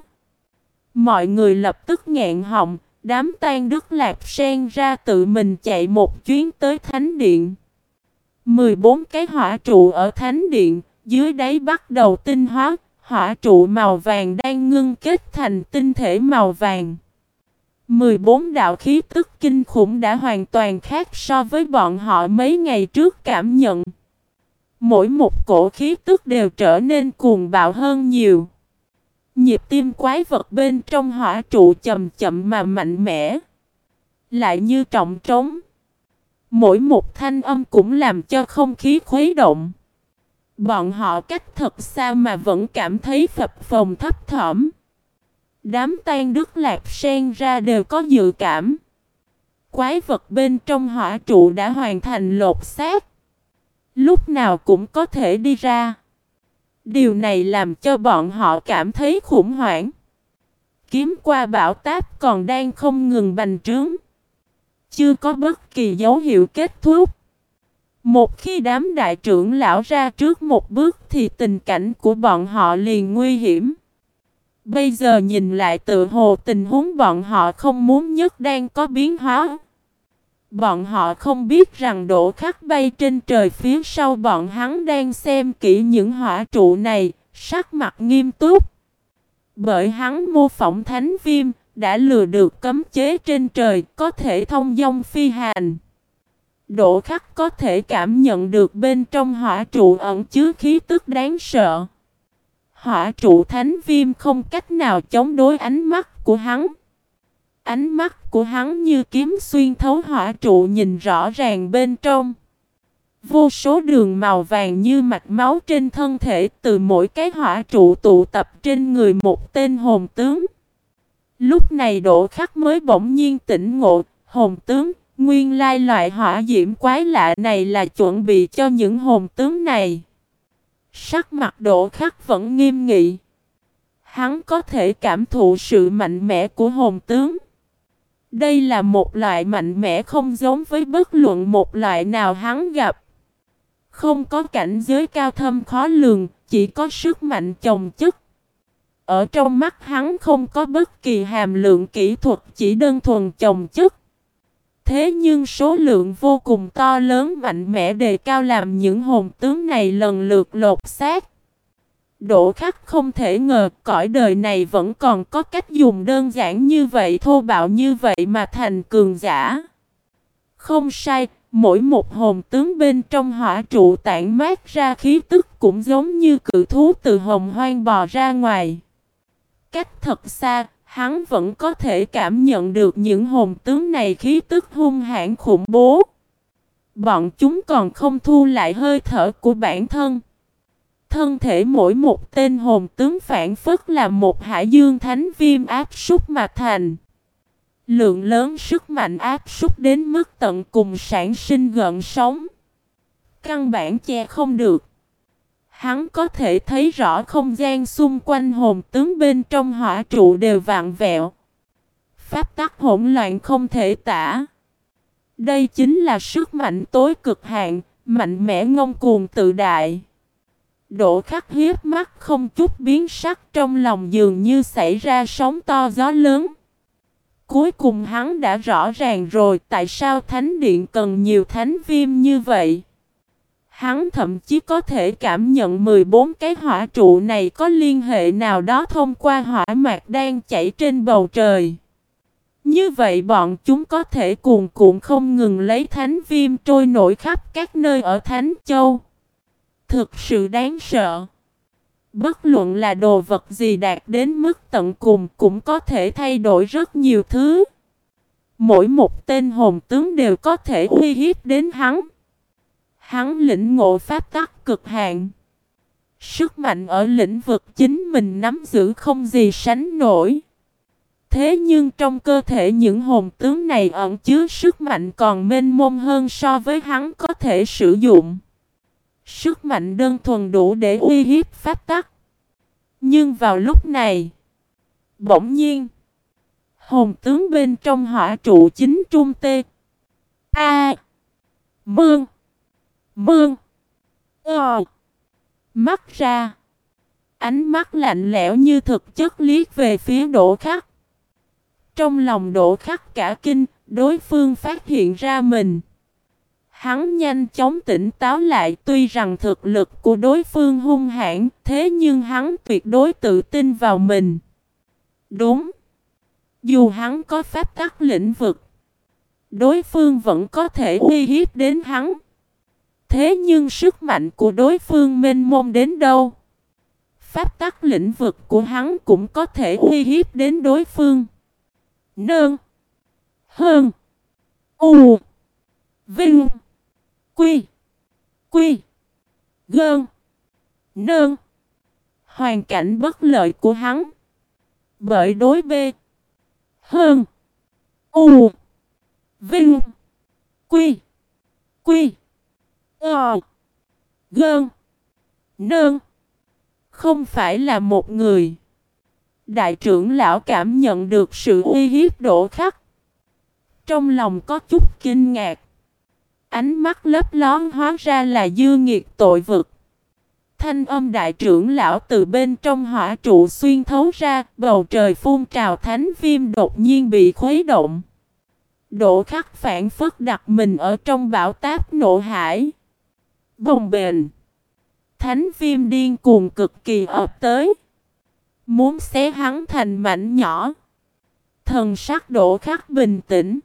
Mọi người lập tức nghẹn họng. Đám Tan Đức Lạp Sen ra tự mình chạy một chuyến tới Thánh Điện. mười bốn cái hỏa trụ ở Thánh Điện, dưới đáy bắt đầu tinh hóa, hỏa trụ màu vàng đang ngưng kết thành tinh thể màu vàng. mười bốn đạo khí tức kinh khủng đã hoàn toàn khác so với bọn họ mấy ngày trước cảm nhận. Mỗi một cổ khí tức đều trở nên cuồng bạo hơn nhiều. Nhịp tim quái vật bên trong hỏa trụ chậm chậm mà mạnh mẽ, lại như trọng trống. Mỗi một thanh âm cũng làm cho không khí khuấy động. Bọn họ cách thật xa mà vẫn cảm thấy phập phồng thấp thỏm. Đám tan Đức Lạc sen ra đều có dự cảm. Quái vật bên trong hỏa trụ đã hoàn thành lột xác. Lúc nào cũng có thể đi ra. Điều này làm cho bọn họ cảm thấy khủng hoảng. Kiếm qua bão táp còn đang không ngừng bành trướng. Chưa có bất kỳ dấu hiệu kết thúc. Một khi đám đại trưởng lão ra trước một bước thì tình cảnh của bọn họ liền nguy hiểm. Bây giờ nhìn lại tự hồ tình huống bọn họ không muốn nhất đang có biến hóa. Bọn họ không biết rằng Đỗ Khắc bay trên trời phía sau bọn hắn đang xem kỹ những hỏa trụ này, sắc mặt nghiêm túc. Bởi hắn mô phỏng thánh viêm, đã lừa được cấm chế trên trời, có thể thông dong phi hành. Đỗ Khắc có thể cảm nhận được bên trong hỏa trụ ẩn chứa khí tức đáng sợ. Hỏa trụ thánh viêm không cách nào chống đối ánh mắt của hắn. Ánh mắt của hắn như kiếm xuyên thấu hỏa trụ nhìn rõ ràng bên trong. Vô số đường màu vàng như mạch máu trên thân thể từ mỗi cái hỏa trụ tụ tập trên người một tên hồn tướng. Lúc này Đỗ Khắc mới bỗng nhiên tỉnh ngộ, hồn tướng, nguyên lai loại hỏa diễm quái lạ này là chuẩn bị cho những hồn tướng này. Sắc mặt Đỗ Khắc vẫn nghiêm nghị. Hắn có thể cảm thụ sự mạnh mẽ của hồn tướng. Đây là một loại mạnh mẽ không giống với bất luận một loại nào hắn gặp. Không có cảnh giới cao thâm khó lường, chỉ có sức mạnh chồng chất. Ở trong mắt hắn không có bất kỳ hàm lượng kỹ thuật, chỉ đơn thuần chồng chất. Thế nhưng số lượng vô cùng to lớn mạnh mẽ đề cao làm những hồn tướng này lần lượt lột xác. Đỗ Khắc không thể ngờ cõi đời này vẫn còn có cách dùng đơn giản như vậy, thô bạo như vậy mà thành cường giả. Không sai, mỗi một hồn tướng bên trong hỏa trụ tản mát ra khí tức cũng giống như cự thú từ hồng hoang bò ra ngoài. Cách thật xa, hắn vẫn có thể cảm nhận được những hồn tướng này khí tức hung hãn khủng bố. Bọn chúng còn không thu lại hơi thở của bản thân. Thân thể mỗi một tên hồn tướng phản phất là một hải dương thánh viêm áp súc mà thành. Lượng lớn sức mạnh áp súc đến mức tận cùng sản sinh gợn sóng. Căn bản che không được. Hắn có thể thấy rõ không gian xung quanh hồn tướng bên trong hỏa trụ đều vặn vẹo. Pháp tắc hỗn loạn không thể tả. Đây chính là sức mạnh tối cực hạn, mạnh mẽ ngông cuồng tự đại. Đỗ Khắc hiếp mắt không chút biến sắc, trong lòng dường như xảy ra sóng to gió lớn. Cuối cùng hắn đã rõ ràng rồi tại sao Thánh Điện cần nhiều thánh viêm như vậy. Hắn thậm chí có thể cảm nhận mười bốn cái hỏa trụ này có liên hệ nào đó thông qua hỏa mạc đang chảy trên bầu trời. Như vậy bọn chúng có thể cuồn cuộn không ngừng lấy thánh viêm trôi nổi khắp các nơi ở Thánh Châu. Thực sự đáng sợ. Bất luận là đồ vật gì đạt đến mức tận cùng cũng có thể thay đổi rất nhiều thứ. Mỗi một tên hồn tướng đều có thể uy hiếp đến hắn. Hắn lĩnh ngộ pháp tắc cực hạn. Sức mạnh ở lĩnh vực chính mình nắm giữ không gì sánh nổi. Thế nhưng trong cơ thể những hồn tướng này ẩn chứa sức mạnh còn mênh mông hơn so với hắn có thể sử dụng. Sức mạnh đơn thuần đủ để uy hiếp pháp tắc. Nhưng vào lúc này, bỗng nhiên, hồn tướng bên trong hỏa trụ chính trung tê. A. Mương. Mương. Ờ. Mắt ra. Ánh mắt lạnh lẽo như thực chất liếc về phía Đỗ Khắc. Trong lòng Đỗ Khắc cả kinh, đối phương phát hiện ra mình. Hắn nhanh chóng tỉnh táo lại, tuy rằng thực lực của đối phương hung hãn, thế nhưng hắn tuyệt đối tự tin vào mình. Đúng. Dù hắn có pháp tắc lĩnh vực, đối phương vẫn có thể uy hiếp đến hắn. Thế nhưng sức mạnh của đối phương mênh mông đến đâu, pháp tắc lĩnh vực của hắn cũng có thể uy hiếp đến đối phương. Nương. Hơn. U. Vinh. Quy. Quy. Gơn. Nương. Hoàn cảnh bất lợi của hắn. Bởi đối B, hơn, U, Vinh, Quy, Quy, Ờ, Gơn, Nơn, không phải là một người. Đại trưởng lão cảm nhận được sự uy hiếp Đỗ Khắc. Trong lòng có chút kinh ngạc. Ánh mắt lấp lón hóa ra là dư nghiệt tội vực. Thanh âm đại trưởng lão từ bên trong hỏa trụ xuyên thấu ra, bầu trời phun trào thánh viêm đột nhiên bị khuấy động. Đỗ Khắc phản phất đặt mình ở trong bão táp nộ hải. Bồng bềnh. Thánh viêm điên cuồng cực kỳ ập tới. Muốn xé hắn thành mảnh nhỏ. Thần sắc Đỗ Khắc bình tĩnh.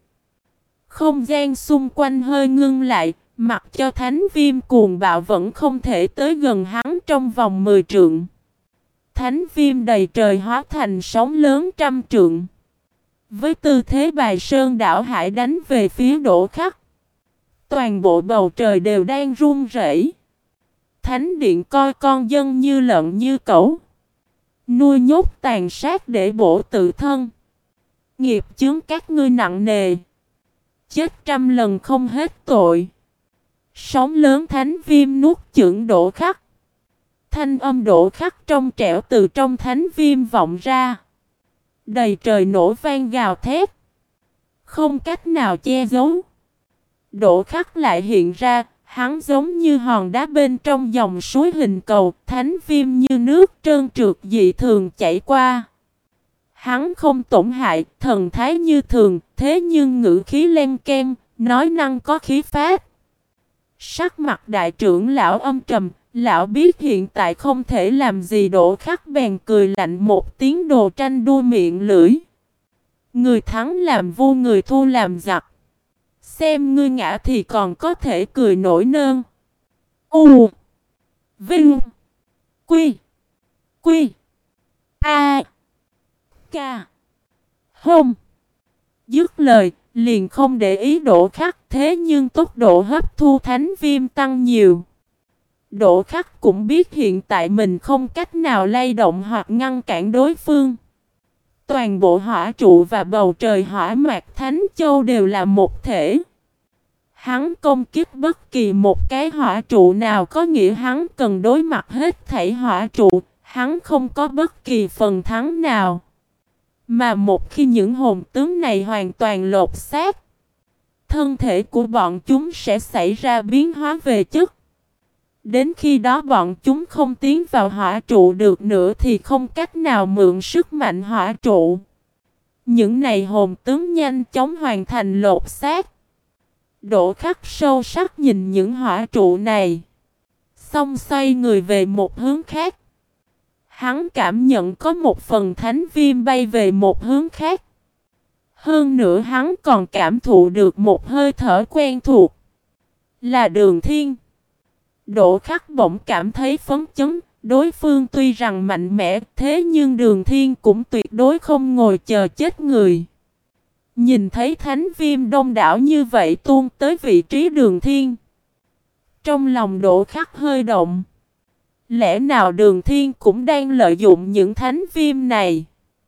Không gian xung quanh hơi ngưng lại. Mặc cho thánh viêm cuồng bạo vẫn không thể tới gần hắn trong vòng mười trượng. Thánh viêm đầy trời hóa thành sóng lớn trăm trượng. Với tư thế bài sơn đảo hải đánh về phía Đỗ Khắc. Toàn bộ bầu trời đều đang run rẩy. Thánh điện coi con dân như lợn như cẩu. Nuôi nhốt tàn sát để bổ tự thân. Nghiệp chướng các ngươi nặng nề. Chết trăm lần không hết tội. Sóng lớn thánh viêm nuốt chửng Đỗ Khắc. Thanh âm Đỗ Khắc trong trẻo từ trong thánh viêm vọng ra. Đầy trời nổ vang gào thét. Không cách nào che giấu. Đỗ Khắc lại hiện ra. Hắn giống như hòn đá bên trong dòng suối hình cầu. Thánh viêm như nước trơn trượt dị thường chảy qua. Hắn không tổn hại. Thần thái như thường. Thế nhưng ngữ khí len ken. Nói năng có khí phát. Sắc mặt đại trưởng lão âm trầm. Lão biết hiện tại không thể làm gì. Đỗ Khắc bèn cười lạnh một tiếng đồ tranh đua miệng lưỡi. Người thắng làm vua, người thua làm giặc. Xem ngươi ngã thì còn có thể cười nổi nơn. U, Vinh, Quy, Quy, A, K, Hông. Dứt lời, liền không để ý Đỗ Khắc. Thế nhưng tốc độ hấp thu thánh viêm tăng nhiều. Đỗ Khắc cũng biết hiện tại mình không cách nào lay động hoặc ngăn cản đối phương. Toàn bộ hỏa trụ và bầu trời hỏa mạc Thánh Châu đều là một thể. Hắn công kích bất kỳ một cái hỏa trụ nào có nghĩa hắn cần đối mặt hết thảy hỏa trụ. Hắn không có bất kỳ phần thắng nào. Mà một khi những hồn tướng này hoàn toàn lột xác, thân thể của bọn chúng sẽ xảy ra biến hóa về chất. Đến khi đó bọn chúng không tiến vào hỏa trụ được nữa thì không cách nào mượn sức mạnh hỏa trụ. Những này hồn tướng nhanh chóng hoàn thành lột xác. Đỗ Khắc sâu sắc nhìn những hỏa trụ này. Xong xoay người về một hướng khác. Hắn cảm nhận có một phần thánh viêm bay về một hướng khác. Hơn nữa hắn còn cảm thụ được một hơi thở quen thuộc. Là Đường Thiên. Đỗ Khắc bỗng cảm thấy phấn chấn. Đối phương tuy rằng mạnh mẽ, thế nhưng Đường Thiên cũng tuyệt đối không ngồi chờ chết người. Nhìn thấy thánh viêm đông đảo như vậy tuôn tới vị trí Đường Thiên. Trong lòng Đỗ Khắc hơi động. Lẽ nào Đường Thiên cũng đang lợi dụng những thánh viêm này?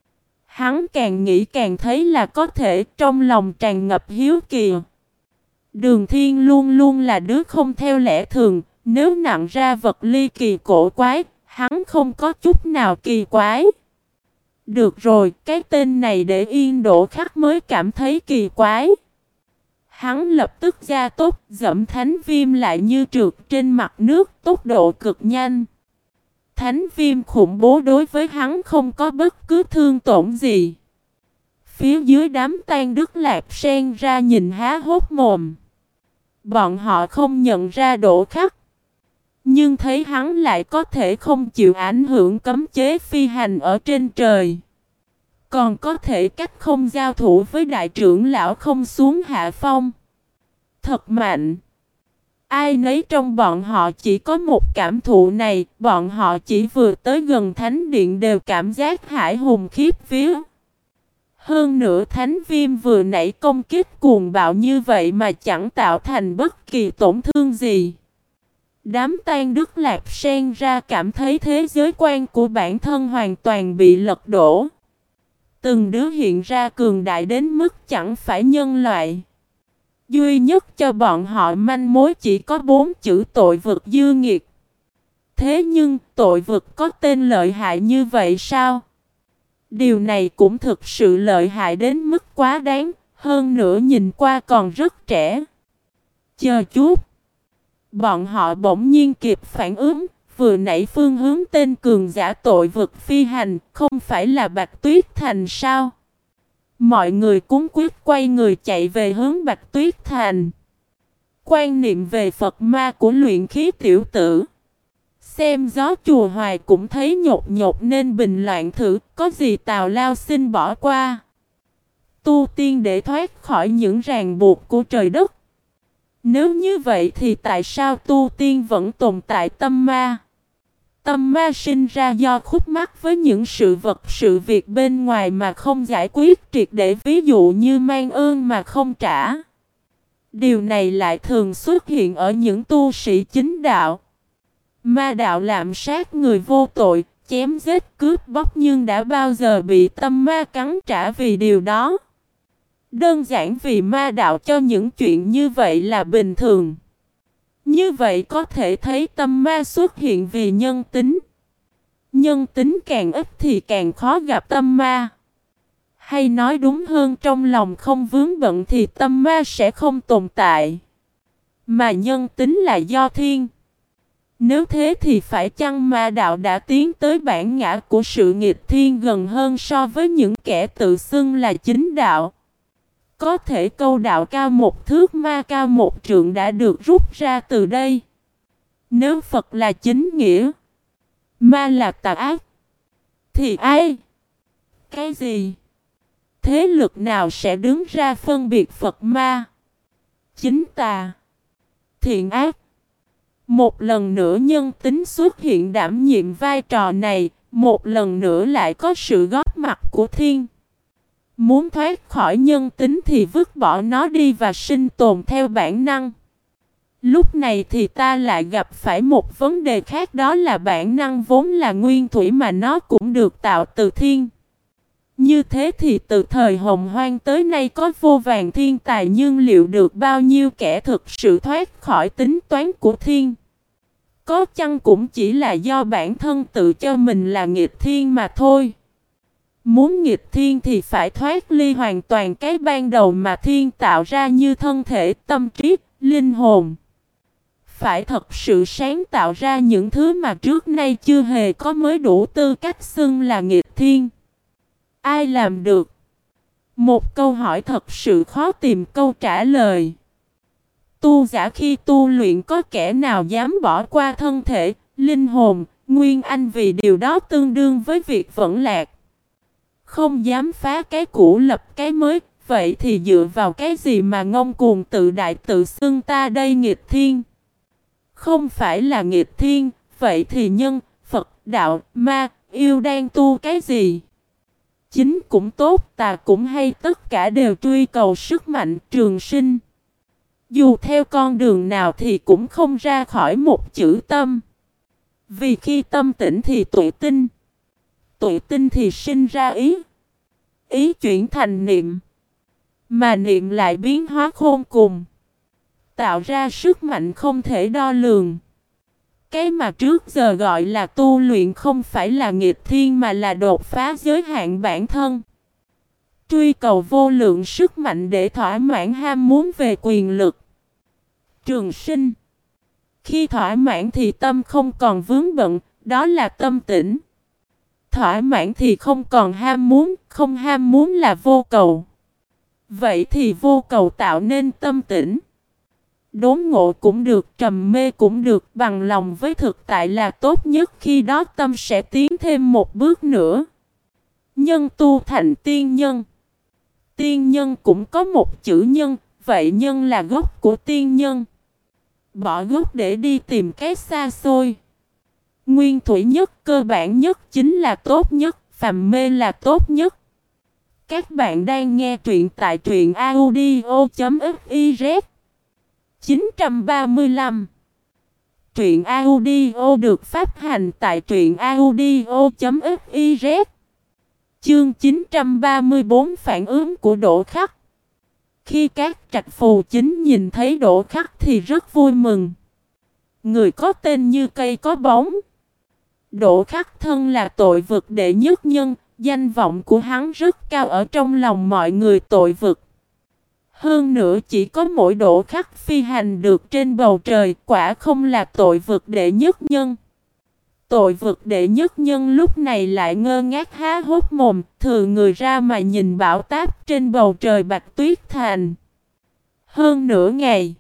Hắn càng nghĩ càng thấy là có thể, trong lòng tràn ngập hiếu kỳ. Đường Thiên luôn luôn là đứa không theo lẽ thường. Nếu nặng ra vật ly kỳ cổ quái, hắn không có chút nào kỳ quái. Được rồi, cái tên này để yên Đỗ Khắc mới cảm thấy kỳ quái. Hắn lập tức gia tốc, dẫm thánh viêm lại như trượt trên mặt nước, tốc độ cực nhanh. Thánh viêm khủng bố đối với hắn không có bất cứ thương tổn gì. Phía dưới đám Tan Đức Lạp sen ra nhìn há hốc mồm. Bọn họ không nhận ra Đỗ Khắc. Nhưng thấy hắn lại có thể không chịu ảnh hưởng cấm chế phi hành ở trên trời. Còn có thể cách không giao thủ với đại trưởng lão không xuống hạ phong. Thật mạnh. Ai nấy trong bọn họ chỉ có một cảm thụ này. Bọn họ chỉ vừa tới gần thánh điện đều cảm giác hải hùng khiếp vía. Hơn nữa thánh viêm vừa nãy công kích cuồng bạo như vậy mà chẳng tạo thành bất kỳ tổn thương gì. Đám Tan Đức Lạp sen ra cảm thấy thế giới quan của bản thân hoàn toàn bị lật đổ. Từng đứa hiện ra cường đại đến mức chẳng phải nhân loại. Duy nhất cho bọn họ manh mối chỉ có bốn chữ tội vực dư nghiệt. Thế nhưng tội vực có tên lợi hại như vậy sao? Điều này cũng thực sự lợi hại đến mức quá đáng, hơn nữa nhìn qua còn rất trẻ. Chờ chút. Bọn họ bỗng nhiên kịp phản ứng, vừa nãy phương hướng tên cường giả tội vực phi hành, không phải là Bạch Tuyết Thành sao? Mọi người cuống quyết quay người chạy về hướng Bạch Tuyết Thành. Quan niệm về Phật ma của luyện khí tiểu tử. Xem gió chùa hoài cũng thấy nhột nhột nên bình loạn thử, có gì tào lao xin bỏ qua. Tu tiên để thoát khỏi những ràng buộc của trời đất. Nếu như vậy thì tại sao tu tiên vẫn tồn tại tâm ma? Tâm ma sinh ra do khúc mắc với những sự vật sự việc bên ngoài mà không giải quyết triệt để, ví dụ như mang ơn mà không trả. Điều này lại thường xuất hiện ở những tu sĩ chính đạo. Ma đạo lạm sát người vô tội, chém giết cướp bóc nhưng đã bao giờ bị tâm ma cắn trả vì điều đó. Đơn giản vì ma đạo cho những chuyện như vậy là bình thường. Như vậy có thể thấy tâm ma xuất hiện vì nhân tính. Nhân tính càng ít thì càng khó gặp tâm ma. Hay nói đúng hơn, trong lòng không vướng bận thì tâm ma sẽ không tồn tại. Mà nhân tính là do thiên. Nếu thế thì phải chăng ma đạo đã tiến tới bản ngã của sự nghịch thiên gần hơn so với những kẻ tự xưng là chính đạo? Có thể câu đạo cao một thước ma cao một trượng đã được rút ra từ đây. Nếu Phật là chính nghĩa, ma là tà ác, thì ai? Cái gì? Thế lực nào sẽ đứng ra phân biệt Phật ma? Chính tà, thiện ác. Một lần nữa nhân tính xuất hiện đảm nhiệm vai trò này, một lần nữa lại có sự góp mặt của thiên. Muốn thoát khỏi nhân tính thì vứt bỏ nó đi và sinh tồn theo bản năng. Lúc này thì ta lại gặp phải một vấn đề khác, đó là bản năng vốn là nguyên thủy mà nó cũng được tạo từ thiên. Như thế thì từ thời Hồng Hoang tới nay có vô vàn thiên tài, nhưng liệu được bao nhiêu kẻ thực sự thoát khỏi tính toán của thiên? Có chăng cũng chỉ là do bản thân tự cho mình là nghịch thiên mà thôi. Muốn nghịch thiên thì phải thoát ly hoàn toàn cái ban đầu mà thiên tạo ra như thân thể, tâm trí, linh hồn. Phải thật sự sáng tạo ra những thứ mà trước nay chưa hề có mới đủ tư cách xưng là nghịch thiên. Ai làm được? Một câu hỏi thật sự khó tìm câu trả lời. Tu giả khi tu luyện có kẻ nào dám bỏ qua thân thể, linh hồn, nguyên anh vì điều đó tương đương với việc vẫn lạc. Không dám phá cái cũ lập cái mới, vậy thì dựa vào cái gì mà ngông cuồng tự đại tự xưng ta đây nghịch thiên? Không phải là nghịch thiên, vậy thì nhân, Phật, đạo, ma, yêu đang tu cái gì? Chính cũng tốt, tà cũng hay, tất cả đều truy cầu sức mạnh, trường sinh. Dù theo con đường nào thì cũng không ra khỏi một chữ tâm. Vì khi tâm tỉnh thì tuệ tinh. Tuệ tinh thì sinh ra ý. Ý chuyển thành niệm. Mà niệm lại biến hóa khôn cùng. Tạo ra sức mạnh không thể đo lường. Cái mà trước giờ gọi là tu luyện không phải là nghịch thiên mà là đột phá giới hạn bản thân. Truy cầu vô lượng sức mạnh để thỏa mãn ham muốn về quyền lực. Trường sinh. Khi thỏa mãn thì tâm không còn vướng bận, đó là tâm tĩnh. Thỏa mãn thì không còn ham muốn, không ham muốn là vô cầu. Vậy thì vô cầu tạo nên tâm tĩnh. Đốn ngộ cũng được, trầm mê cũng được, bằng lòng với thực tại là tốt nhất, khi đó tâm sẽ tiến thêm một bước nữa. Nhân tu thành tiên nhân. Tiên nhân cũng có một chữ nhân, vậy nhân là gốc của tiên nhân. Bỏ gốc để đi tìm cái xa xôi. Nguyên thủy nhất, cơ bản nhất chính là tốt nhất, phàm mê là tốt nhất. Các bạn đang nghe truyện tại truyện audio chấm fiz. chín trăm ba mươi lăm. Truyện audio được phát hành tại truyện audio chấm fiz. Chương chín trăm ba mươi tư phản ứng của Đỗ Khắc. Khi các trạch phù chính nhìn thấy Đỗ Khắc thì rất vui mừng. Người có tên như cây có bóng. Đỗ Khắc thân là tội vực đệ nhất nhân, danh vọng của hắn rất cao ở trong lòng mọi người tội vực. Hơn nữa chỉ có mỗi Đỗ Khắc phi hành được trên bầu trời, quả không là tội vực đệ nhất nhân. Tội vực đệ nhất nhân lúc này lại ngơ ngác há hốc mồm, thừa người ra mà nhìn bão táp trên bầu trời Bạch Tuyết Thành. Hơn nửa ngày,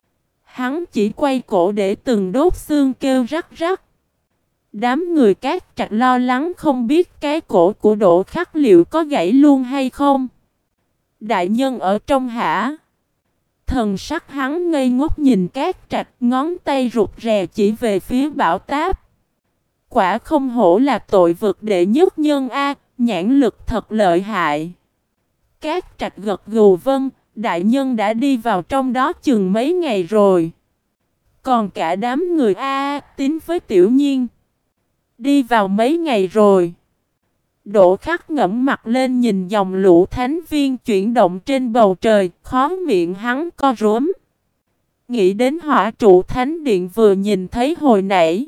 hắn chỉ quay cổ để từng đốt xương kêu rắc rắc. Đám người Cát Trạch lo lắng không biết cái cổ của Đỗ Khắc liệu có gãy luôn hay không. Đại nhân ở trong hả? Thần sắc hắn ngây ngốc nhìn Cát Trạch, ngón tay rụt rè chỉ về phía bão táp. Quả không hổ là tội vực đệ nhất nhân a, nhãn lực thật lợi hại. Cát Trạch gật gù vâng, đại nhân đã đi vào trong đó chừng mấy ngày rồi. Còn cả đám người a, tính với Tiểu Nhiên. Đi vào mấy ngày rồi. Đỗ Khắc ngẩng mặt lên nhìn dòng lũ thánh viên chuyển động trên bầu trời, khó miệng hắn co rúm. Nghĩ đến hỏa trụ thánh điện vừa nhìn thấy hồi nãy.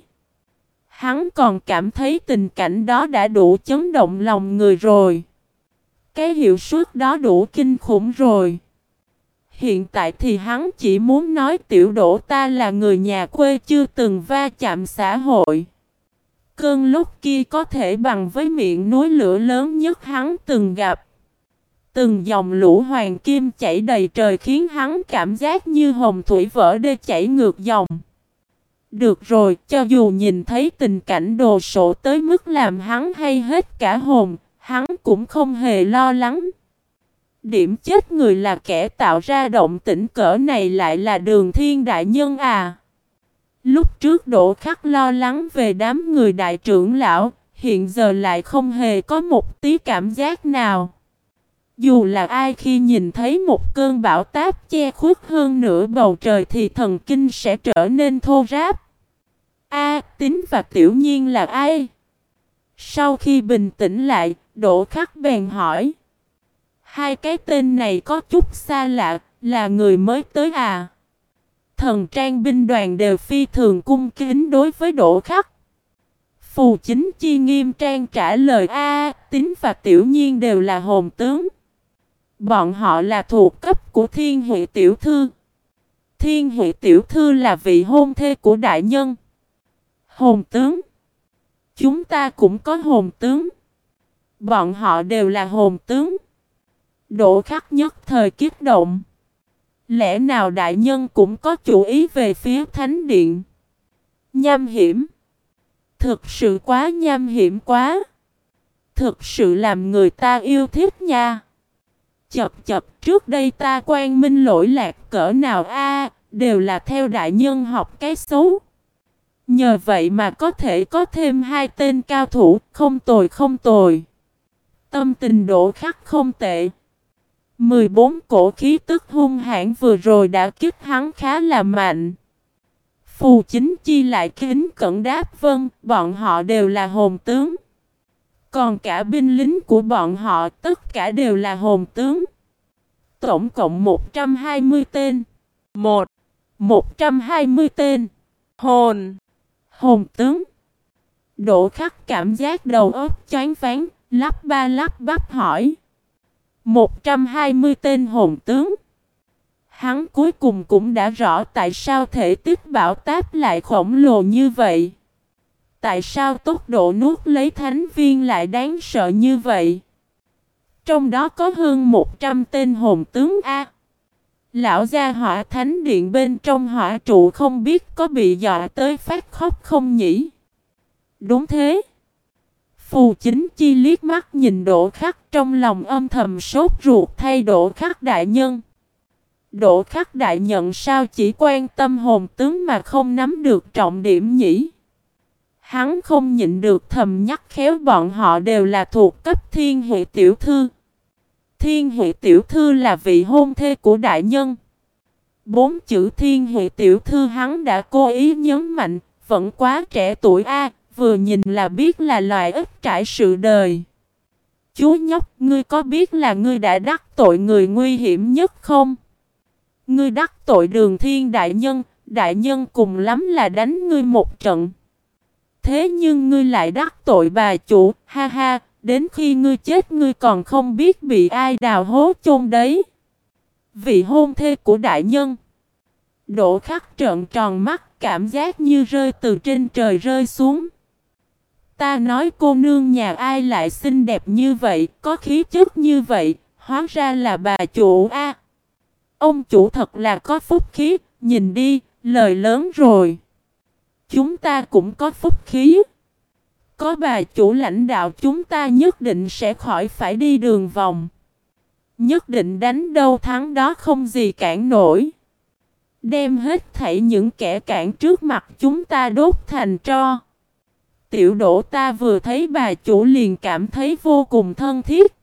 Hắn còn cảm thấy tình cảnh đó đã đủ chấn động lòng người rồi. Cái hiệu suất đó đủ kinh khủng rồi. Hiện tại thì hắn chỉ muốn nói tiểu Đỗ ta là người nhà quê chưa từng va chạm xã hội. Cơn lốc kia có thể bằng với miệng núi lửa lớn nhất hắn từng gặp. Từng dòng lũ hoàng kim chảy đầy trời khiến hắn cảm giác như hồng thủy vỡ đê chảy ngược dòng. Được rồi, cho dù nhìn thấy tình cảnh đồ sộ tới mức làm hắn hay hết cả hồn, hắn cũng không hề lo lắng. Điểm chết người là kẻ tạo ra động tĩnh cỡ này lại là Đường Thiên đại nhân à. Lúc trước Đỗ Khắc lo lắng về đám người đại trưởng lão, hiện giờ lại không hề có một tí cảm giác nào. Dù là ai khi nhìn thấy một cơn bão táp che khuất hơn nửa bầu trời thì thần kinh sẽ trở nên thô ráp. A, Tín và Tiểu Nhiên là ai? Sau khi bình tĩnh lại, Đỗ Khắc bèn hỏi. Hai cái tên này có chút xa lạ, là người mới tới à? Thần trang binh đoàn đều phi thường cung kính đối với Đỗ Khắc. Phù Chính Chi nghiêm trang trả lời A, Tín và Tiểu Nhiên đều là hồn tướng. Bọn họ là thuộc cấp của Thiên Huệ Tiểu Thư. Thiên Huệ Tiểu Thư là vị hôn thê của đại nhân. Hồn tướng. Chúng ta cũng có hồn tướng. Bọn họ đều là hồn tướng. Đỗ Khắc nhất thời kích động. Lẽ nào đại nhân cũng có chủ ý về phía thánh điện? Nham hiểm. Thực sự quá nham hiểm quá. Thực sự làm người ta yêu thích nha. Chập chập, trước đây ta Quang Minh lỗi lạc cỡ nào a, đều là theo đại nhân học cái xấu. Nhờ vậy mà có thể có thêm hai tên cao thủ, không tồi không tồi. Tâm tình Đỗ Khắc không tệ. mười bốn cổ khí tức hung hãn vừa rồi đã kích hắn khá là mạnh. Phù Chính Chi lại kính cẩn đáp vâng, bọn họ đều là hồn tướng. Còn cả binh lính của bọn họ tất cả đều là hồn tướng. Tổng cộng một trăm hai mươi tên. Một. một trăm hai mươi tên. Hồn. Hồn tướng. Đỗ Khắc cảm giác đầu óc choáng váng, lắp ba lắp bắp hỏi. một trăm hai mươi tên hồn tướng. Hắn cuối cùng cũng đã rõ tại sao thể tích bão táp lại khổng lồ như vậy. Tại sao tốc độ nuốt lấy thánh viên lại đáng sợ như vậy. Trong đó có hơn một trăm tên hồn tướng A. Lão gia hỏa thánh điện bên trong hỏa trụ không biết có bị dọa tới phát khóc không nhỉ? Đúng thế. Phù Chính Chi liếc mắt nhìn Đỗ Khắc trong lòng âm thầm sốt ruột thay Đỗ Khắc đại nhân. Đỗ Khắc đại nhận sao chỉ quan tâm hồn tướng mà không nắm được trọng điểm nhỉ? Hắn không nhịn được thầm nhắc khéo bọn họ đều là thuộc cấp Thiên Huệ Tiểu Thư. Thiên Huệ Tiểu Thư là vị hôn thê của đại nhân. Bốn chữ Thiên Huệ Tiểu Thư hắn đã cố ý nhấn mạnh, vẫn quá trẻ tuổi a, vừa nhìn là biết là loại ít trải sự đời. chú nhóc, ngươi có biết là ngươi đã đắc tội người nguy hiểm nhất không? Ngươi đắc tội Đường Thiên đại nhân, đại nhân cùng lắm là đánh ngươi một trận. Thế nhưng ngươi lại đắc tội bà chủ, ha ha, đến khi ngươi chết ngươi còn không biết bị ai đào hố chôn đấy. Vị hôn thê của đại nhân. Đỗ Khắc trợn tròn mắt, cảm giác như rơi từ trên trời rơi xuống. Ta nói cô nương nhà ai lại xinh đẹp như vậy, có khí chất như vậy, hóa ra là bà chủ a. Ông chủ thật là có phúc khí, nhìn đi, lời lớn rồi. Chúng ta cũng có phúc khí. Có bà chủ lãnh đạo chúng ta nhất định sẽ khỏi phải đi đường vòng. Nhất định đánh đâu thắng đó không gì cản nổi. Đem hết thảy những kẻ cản trước mặt chúng ta đốt thành tro. Tiểu Đỗ ta vừa thấy bà chủ liền cảm thấy vô cùng thân thiết.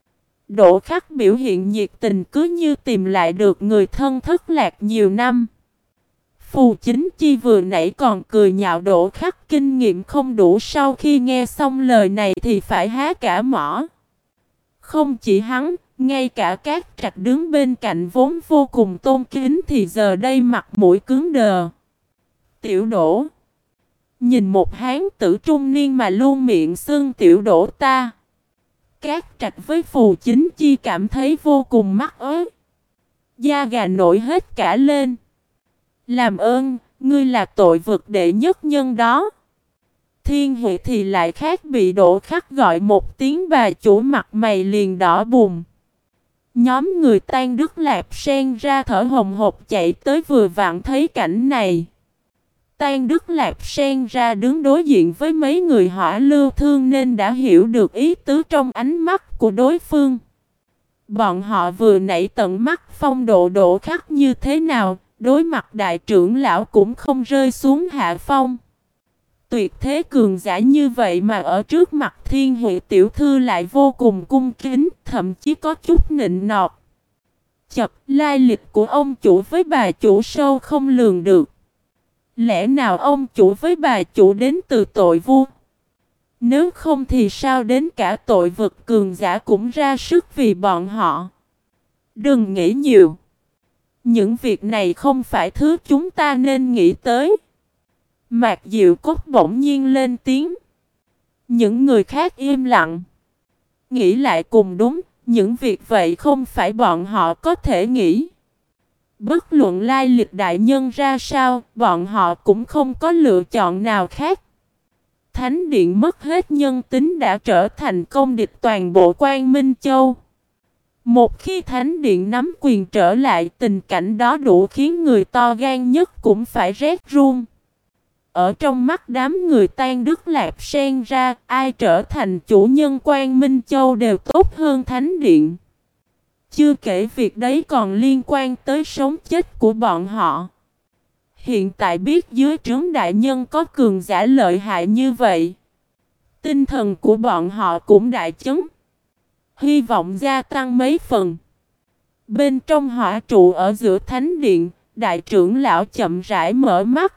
Đỗ Khắc biểu hiện nhiệt tình cứ như tìm lại được người thân thất lạc nhiều năm. Phù Chính Chi vừa nãy còn cười nhạo Đỗ Khắc kinh nghiệm không đủ, sau khi nghe xong lời này thì phải há cả mỏ. Không chỉ hắn, ngay cả các trạch đứng bên cạnh vốn vô cùng tôn kính thì giờ đây mặt mũi cứng đờ. Tiểu Đỗ. Nhìn một hán tử trung niên mà luôn miệng xưng Tiểu Đỗ ta. Các trạch với Phù Chính Chi cảm thấy vô cùng mắc ớt. Da gà nổi hết cả lên. Làm ơn, ngươi là tội vực đệ nhất nhân đó. Thiên Huệ thì lại khác, bị Đỗ Khắc gọi một tiếng bà chủ mặt mày liền đỏ bùng. Nhóm người Tan Đức Lạp Sen ra thở hồng hộc chạy tới vừa vặn thấy cảnh này. Tan Đức Lạp Sen ra đứng đối diện với mấy người Hỏa Lưu Thương nên đã hiểu được ý tứ trong ánh mắt của đối phương. Bọn họ vừa nãy tận mắt phong độ Đỗ Khắc như thế nào, đối mặt đại trưởng lão cũng không rơi xuống hạ phong. Tuyệt thế cường giả như vậy mà ở trước mặt Thiên Huệ tiểu thư lại vô cùng cung kính, thậm chí có chút nịnh nọt. Chập, lai lịch của ông chủ với bà chủ sâu không lường được. Lẽ nào ông chủ với bà chủ đến từ tội vu? Nếu không thì sao đến cả tội vực cường giả cũng ra sức vì bọn họ? Đừng nghĩ nhiều. Những việc này không phải thứ chúng ta nên nghĩ tới. Mạc Diệu Cốt bỗng nhiên lên tiếng. Những người khác im lặng. Nghĩ lại cùng đúng, những việc vậy không phải bọn họ có thể nghĩ. Bất luận lai lịch đại nhân ra sao, bọn họ cũng không có lựa chọn nào khác. Thánh điện mất hết nhân tính đã trở thành công địch toàn bộ Quang Minh Châu. Một khi Thánh điện nắm quyền trở lại, tình cảnh đó đủ khiến người to gan nhất cũng phải rét run. Ở trong mắt đám người Tan Đức Lạp Sen ra, ai trở thành chủ nhân Quang Minh Châu đều tốt hơn Thánh điện. Chưa kể việc đấy còn liên quan tới sống chết của bọn họ. Hiện tại biết dưới trướng đại nhân có cường giả lợi hại như vậy, tinh thần của bọn họ cũng đại chấn. Hy vọng gia tăng mấy phần. Bên trong hỏa trụ ở giữa thánh điện, đại trưởng lão chậm rãi mở mắt.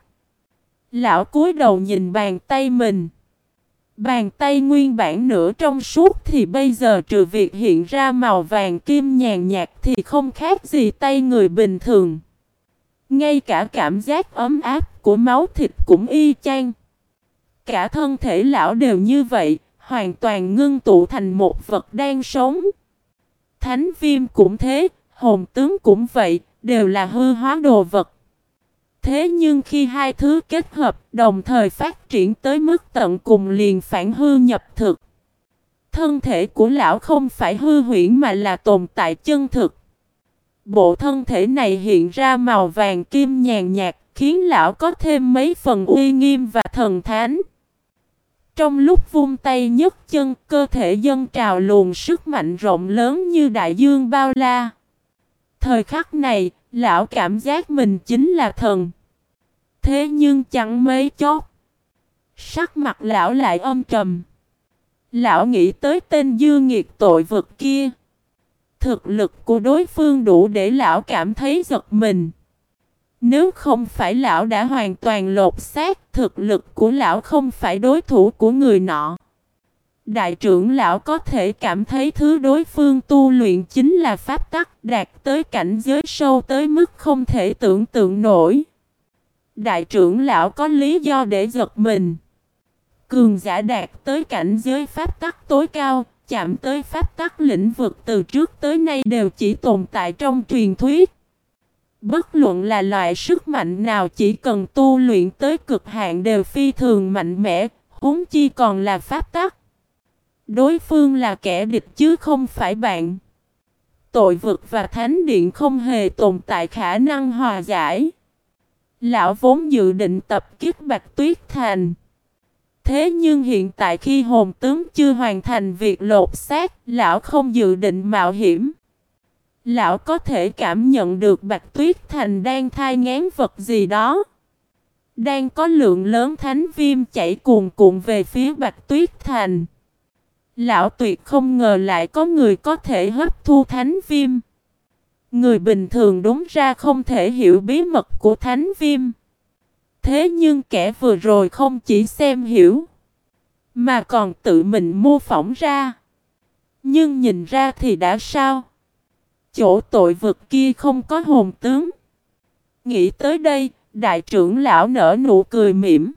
Lão cúi đầu nhìn bàn tay mình. Bàn tay nguyên bản nửa trong suốt thì bây giờ trừ việc hiện ra màu vàng kim nhàn nhạt thì không khác gì tay người bình thường. Ngay cả cảm giác ấm áp của máu thịt cũng y chang. Cả thân thể lão đều như vậy, hoàn toàn ngưng tụ thành một vật đang sống. Thánh viêm cũng thế, hồn tướng cũng vậy, đều là hư hóa đồ vật. Thế nhưng khi hai thứ kết hợp đồng thời phát triển tới mức tận cùng liền phản hư nhập thực. Thân thể của lão không phải hư huyễn mà là tồn tại chân thực. Bộ thân thể này hiện ra màu vàng kim nhàn nhạt, khiến lão có thêm mấy phần uy nghiêm và thần thánh. Trong lúc vung tay nhấc chân, cơ thể dâng trào luồng sức mạnh rộng lớn như đại dương bao la. Thời khắc này, lão cảm giác mình chính là thần. Thế nhưng chẳng mấy chốc, sắc mặt lão lại âm trầm. Lão nghĩ tới tên dư nghiệt tội vực kia. Thực lực của đối phương đủ để lão cảm thấy giật mình. Nếu không phải lão đã hoàn toàn lột xác, thực lực của lão không phải đối thủ của người nọ. Đại trưởng lão có thể cảm thấy thứ đối phương tu luyện chính là pháp tắc, đạt tới cảnh giới sâu tới mức không thể tưởng tượng nổi. Đại trưởng lão có lý do để giật mình. Cường giả đạt tới cảnh giới pháp tắc tối cao, chạm tới pháp tắc lĩnh vực từ trước tới nay đều chỉ tồn tại trong truyền thuyết. Bất luận là loại sức mạnh nào, chỉ cần tu luyện tới cực hạn đều phi thường mạnh mẽ, huống chi còn là pháp tắc. Đối phương là kẻ địch chứ không phải bạn. Tội vực và thánh điện không hề tồn tại khả năng hòa giải. Lão vốn dự định tập kích Bạch Tuyết Thành. Thế nhưng hiện tại khi hồn tướng chưa hoàn thành việc lột xác, lão không dự định mạo hiểm. Lão có thể cảm nhận được Bạch Tuyết Thành đang thai nghén vật gì đó. Đang có lượng lớn thánh viêm chảy cuồn cuộn về phía Bạch Tuyết Thành. Lão tuyệt không ngờ lại có người có thể hấp thu thánh viêm. Người bình thường đúng ra không thể hiểu bí mật của thánh viêm. Thế nhưng kẻ vừa rồi không chỉ xem hiểu, mà còn tự mình mô phỏng ra. Nhưng nhìn ra thì đã sao? Chỗ tội vực kia không có hồn tướng. Nghĩ tới đây, đại trưởng lão nở nụ cười mỉm.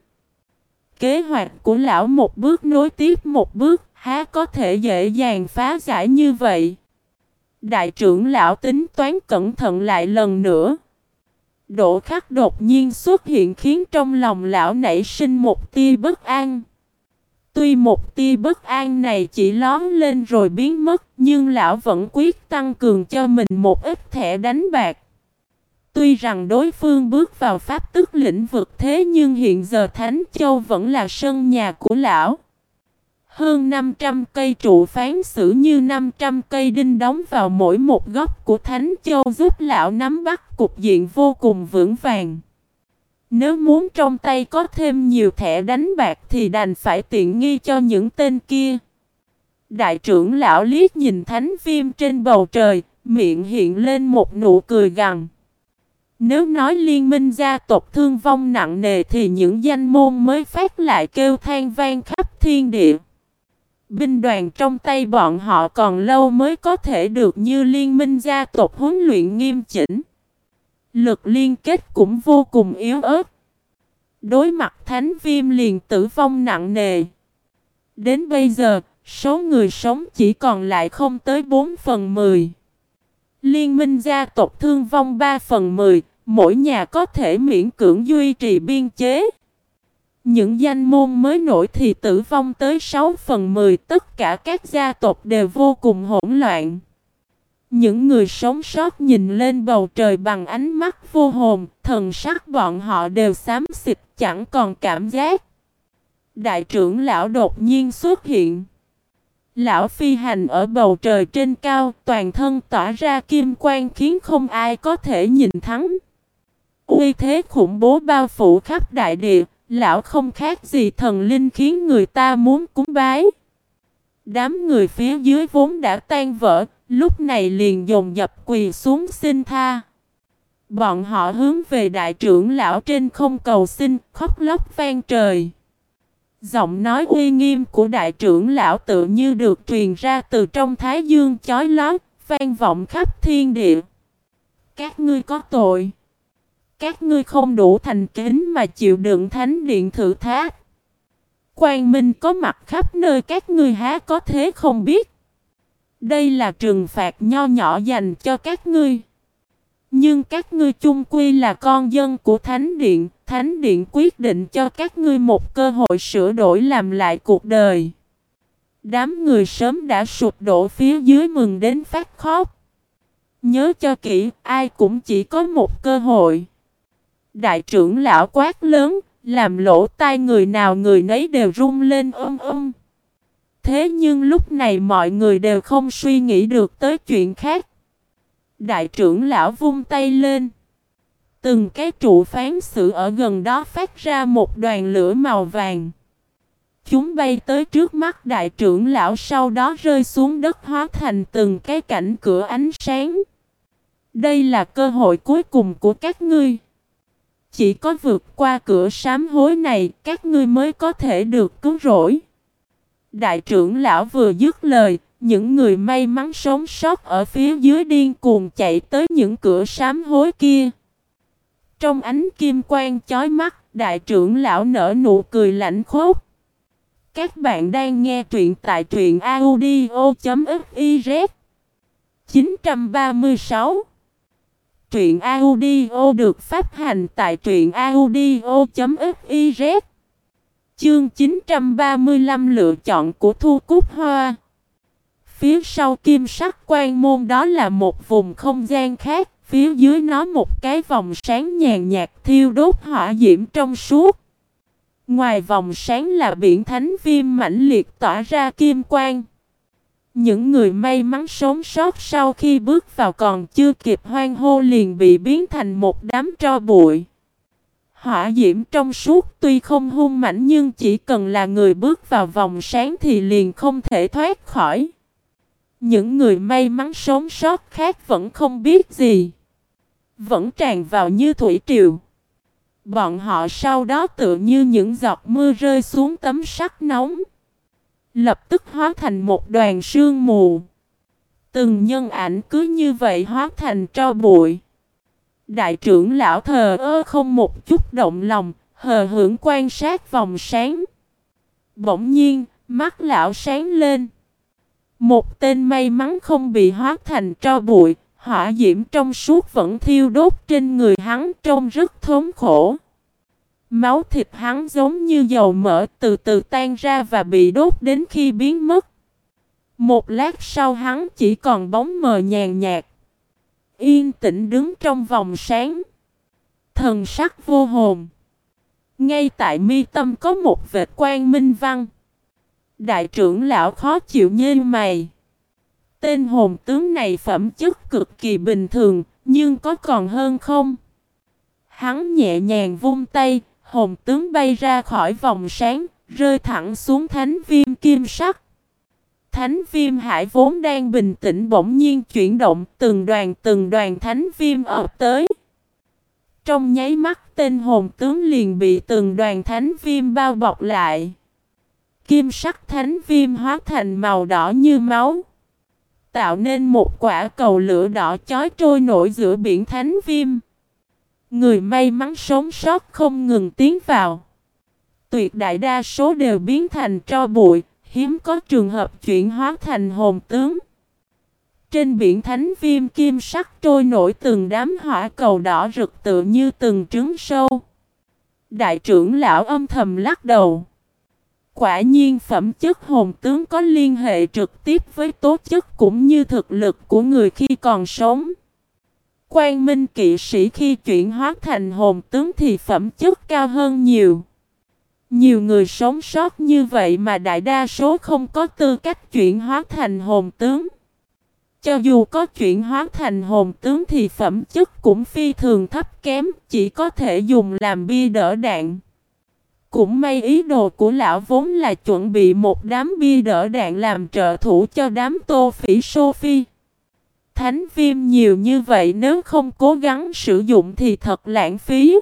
Kế hoạch của lão một bước nối tiếp một bước, há có thể dễ dàng phá giải như vậy. Đại trưởng lão tính toán cẩn thận lại lần nữa. Đỗ Khắc đột nhiên xuất hiện khiến trong lòng lão nảy sinh một tia bất an. Tuy một tia bất an này chỉ lóm lên rồi biến mất, nhưng lão vẫn quyết tăng cường cho mình một ít thẻ đánh bạc. Tuy rằng đối phương bước vào pháp tức lĩnh vực, thế nhưng hiện giờ Thánh Châu vẫn là sân nhà của lão. Hơn năm trăm cây trụ phán xử như năm trăm cây đinh đóng vào mỗi một góc của Thánh Châu giúp lão nắm bắt cục diện vô cùng vững vàng. Nếu muốn trong tay có thêm nhiều thẻ đánh bạc thì đành phải tiện nghi cho những tên kia. Đại trưởng lão liếc nhìn thánh viêm trên bầu trời, miệng hiện lên một nụ cười gằn. Nếu nói liên minh gia tộc thương vong nặng nề thì những danh môn mới phát lại kêu than vang khắp thiên địa. Binh đoàn trong tay bọn họ còn lâu mới có thể được như liên minh gia tộc huấn luyện nghiêm chỉnh. Lực liên kết cũng vô cùng yếu ớt. Đối mặt thánh viêm liền tử vong nặng nề. Đến bây giờ, số người sống chỉ còn lại không tới bốn phần mười. Liên minh gia tộc thương vong ba phần mười, mỗi nhà có thể miễn cưỡng duy trì biên chế. Những danh môn mới nổi thì tử vong tới sáu phần mười, tất cả các gia tộc đều vô cùng hỗn loạn. Những người sống sót nhìn lên bầu trời bằng ánh mắt vô hồn, thần sắc bọn họ đều xám xịt chẳng còn cảm giác. Đại trưởng lão đột nhiên xuất hiện. Lão phi hành ở bầu trời trên cao, toàn thân tỏa ra kim quang khiến không ai có thể nhìn thắng. Uy thế khủng bố bao phủ khắp đại địa, lão không khác gì thần linh khiến người ta muốn cúng bái. Đám người phía dưới vốn đã tan vỡ, lúc này liền dồn dập quỳ xuống xin tha. Bọn họ hướng về đại trưởng lão trên không cầu xin, khóc lóc vang trời. Giọng nói uy nghiêm của đại trưởng lão tự như được truyền ra từ trong thái dương chói lóa, vang vọng khắp thiên địa. Các ngươi có tội. Các ngươi không đủ thành kính mà chịu đựng thánh điện thử thách. Quang minh có mặt khắp nơi, các ngươi há có thế không biết. Đây là trừng phạt nho nhỏ dành cho các ngươi. Nhưng các ngươi chung quy là con dân của thánh điện. Thánh điện quyết định cho các ngươi một cơ hội sửa đổi làm lại cuộc đời. Đám người sớm đã sụp đổ phía dưới mừng đến phát khóc. Nhớ cho kỹ, ai cũng chỉ có một cơ hội. Đại trưởng lão quát lớn, làm lỗ tai người nào người nấy đều rung lên ôm ôm. Thế nhưng lúc này mọi người đều không suy nghĩ được tới chuyện khác. Đại trưởng lão vung tay lên. Từng cái trụ phán xử ở gần đó phát ra một đoàn lửa màu vàng. Chúng bay tới trước mắt đại trưởng lão, sau đó rơi xuống đất hóa thành từng cái cảnh cửa ánh sáng. Đây là cơ hội cuối cùng của các ngươi. Chỉ có vượt qua cửa sám hối này, các ngươi mới có thể được cứu rỗi. Đại trưởng lão vừa dứt lời, những người may mắn sống sót ở phía dưới điên cuồng chạy tới những cửa sám hối kia. Trong ánh kim quang chói mắt, đại trưởng lão nở nụ cười lạnh khốc. Các bạn đang nghe truyện tại truyện audio.fiz chín trăm ba mươi sáu. Truyện audio được phát hành tại truyện audio.fiz. Chương chín trăm ba mươi lăm lựa chọn của Thu Cúc Hoa. Phía sau kim sắc quan môn đó là một vùng không gian khác, phía dưới nó một cái vòng sáng nhàn nhạt thiêu đốt hỏa diễm trong suốt. Ngoài vòng sáng là biển thánh viêm mãnh liệt tỏa ra kim quang. Những người may mắn sống sót sau khi bước vào còn chưa kịp hoan hô liền bị biến thành một đám tro bụi. Hỏa diễm trong suốt tuy không hung mãnh nhưng chỉ cần là người bước vào vòng sáng thì liền không thể thoát khỏi. Những người may mắn sống sót khác vẫn không biết gì, vẫn tràn vào như thủy triều. Bọn họ sau đó tựa như những giọt mưa rơi xuống tấm sắt nóng, lập tức hóa thành một đoàn sương mù. Từng nhân ảnh cứ như vậy hóa thành tro bụi. Đại trưởng lão thờ ơ không một chút động lòng, hờ hững quan sát vòng sáng. Bỗng nhiên, mắt lão sáng lên. Một tên may mắn không bị hóa thành tro bụi, hỏa diễm trong suốt vẫn thiêu đốt trên người hắn trông rất thống khổ. Máu thịt hắn giống như dầu mỡ từ từ tan ra và bị đốt đến khi biến mất. Một lát sau hắn chỉ còn bóng mờ nhàn nhạt, yên tĩnh đứng trong vòng sáng, thần sắc vô hồn. Ngay tại mi tâm có một vệt quang minh văn. Đại trưởng lão khó chịu nhếch mày. Tên hồn tướng này phẩm chất cực kỳ bình thường, nhưng có còn hơn không? Hắn nhẹ nhàng vung tay, hồn tướng bay ra khỏi vòng sáng, rơi thẳng xuống thánh viêm kim sắc. Thánh viêm hải vốn đang bình tĩnh bỗng nhiên chuyển động, từng đoàn từng đoàn thánh viêm ập tới. Trong nháy mắt tên hồn tướng liền bị từng đoàn thánh viêm bao bọc lại. Kim sắc thánh viêm hóa thành màu đỏ như máu, tạo nên một quả cầu lửa đỏ chói trôi nổi giữa biển thánh viêm. Người may mắn sống sót không ngừng tiến vào. Tuyệt đại đa số đều biến thành tro bụi, hiếm có trường hợp chuyển hóa thành hồn tướng. Trên biển thánh viêm kim sắc trôi nổi từng đám hỏa cầu đỏ rực tựa như từng trứng sâu. Đại trưởng lão âm thầm lắc đầu. Quả nhiên phẩm chất hồn tướng có liên hệ trực tiếp với tố chất cũng như thực lực của người khi còn sống. Quang minh kỵ sĩ khi chuyển hóa thành hồn tướng thì phẩm chất cao hơn nhiều. Nhiều người sống sót như vậy mà đại đa số không có tư cách chuyển hóa thành hồn tướng. Cho dù có chuyển hóa thành hồn tướng thì phẩm chất cũng phi thường thấp kém, chỉ có thể dùng làm bia đỡ đạn. Cũng may ý đồ của lão vốn là chuẩn bị một đám bia đỡ đạn làm trợ thủ cho đám Tô Phỉ Sophie. Thánh viêm nhiều như vậy nếu không cố gắng sử dụng thì thật lãng phí.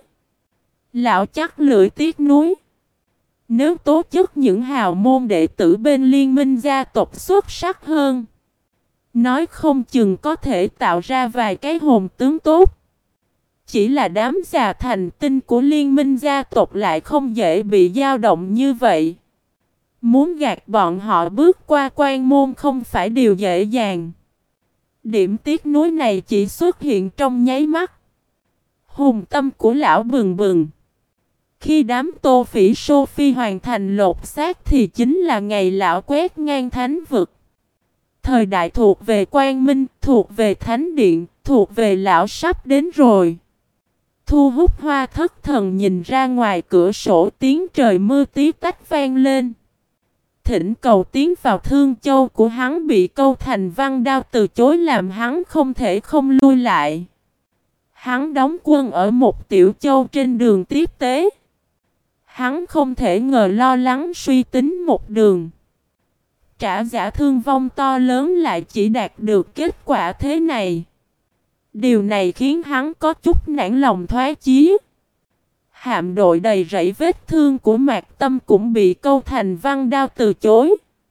Lão chắc lưỡi tiếc nuối. Nếu tố chất những hào môn đệ tử bên liên minh gia tộc xuất sắc hơn, nói không chừng có thể tạo ra vài cái hồn tướng tốt. Chỉ là đám già thành tinh của liên minh gia tộc lại không dễ bị dao động như vậy. Muốn gạt bọn họ bước qua quan môn không phải điều dễ dàng. Điểm tiếc nuối này chỉ xuất hiện trong nháy mắt. Hùng tâm của lão bừng bừng. Khi đám Tô Phỉ Sophie hoàn thành lột xác thì chính là ngày lão quét ngang thánh vực. Thời đại thuộc về Quang Minh, thuộc về Thánh Điện, thuộc về lão sắp đến rồi. Thu Hút Hoa thất thần nhìn ra ngoài cửa sổ, tiếng trời mưa tí tách vang lên. Thỉnh cầu tiến vào Thương Châu của hắn bị Câu Thành Văn Đao từ chối làm hắn không thể không lui lại. Hắn đóng quân ở một tiểu châu trên đường tiếp tế. Hắn không thể ngờ lo lắng suy tính một đường, trả giá thương vong to lớn lại chỉ đạt được kết quả thế này. Điều này khiến hắn có chút nản lòng thoái chí. Hạm đội đầy rẫy vết thương của Mạc Tâm cũng bị Câu Thành Văn Đao từ chối.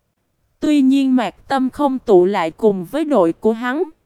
Tuy nhiên Mạc Tâm không tụ lại cùng với đội của hắn.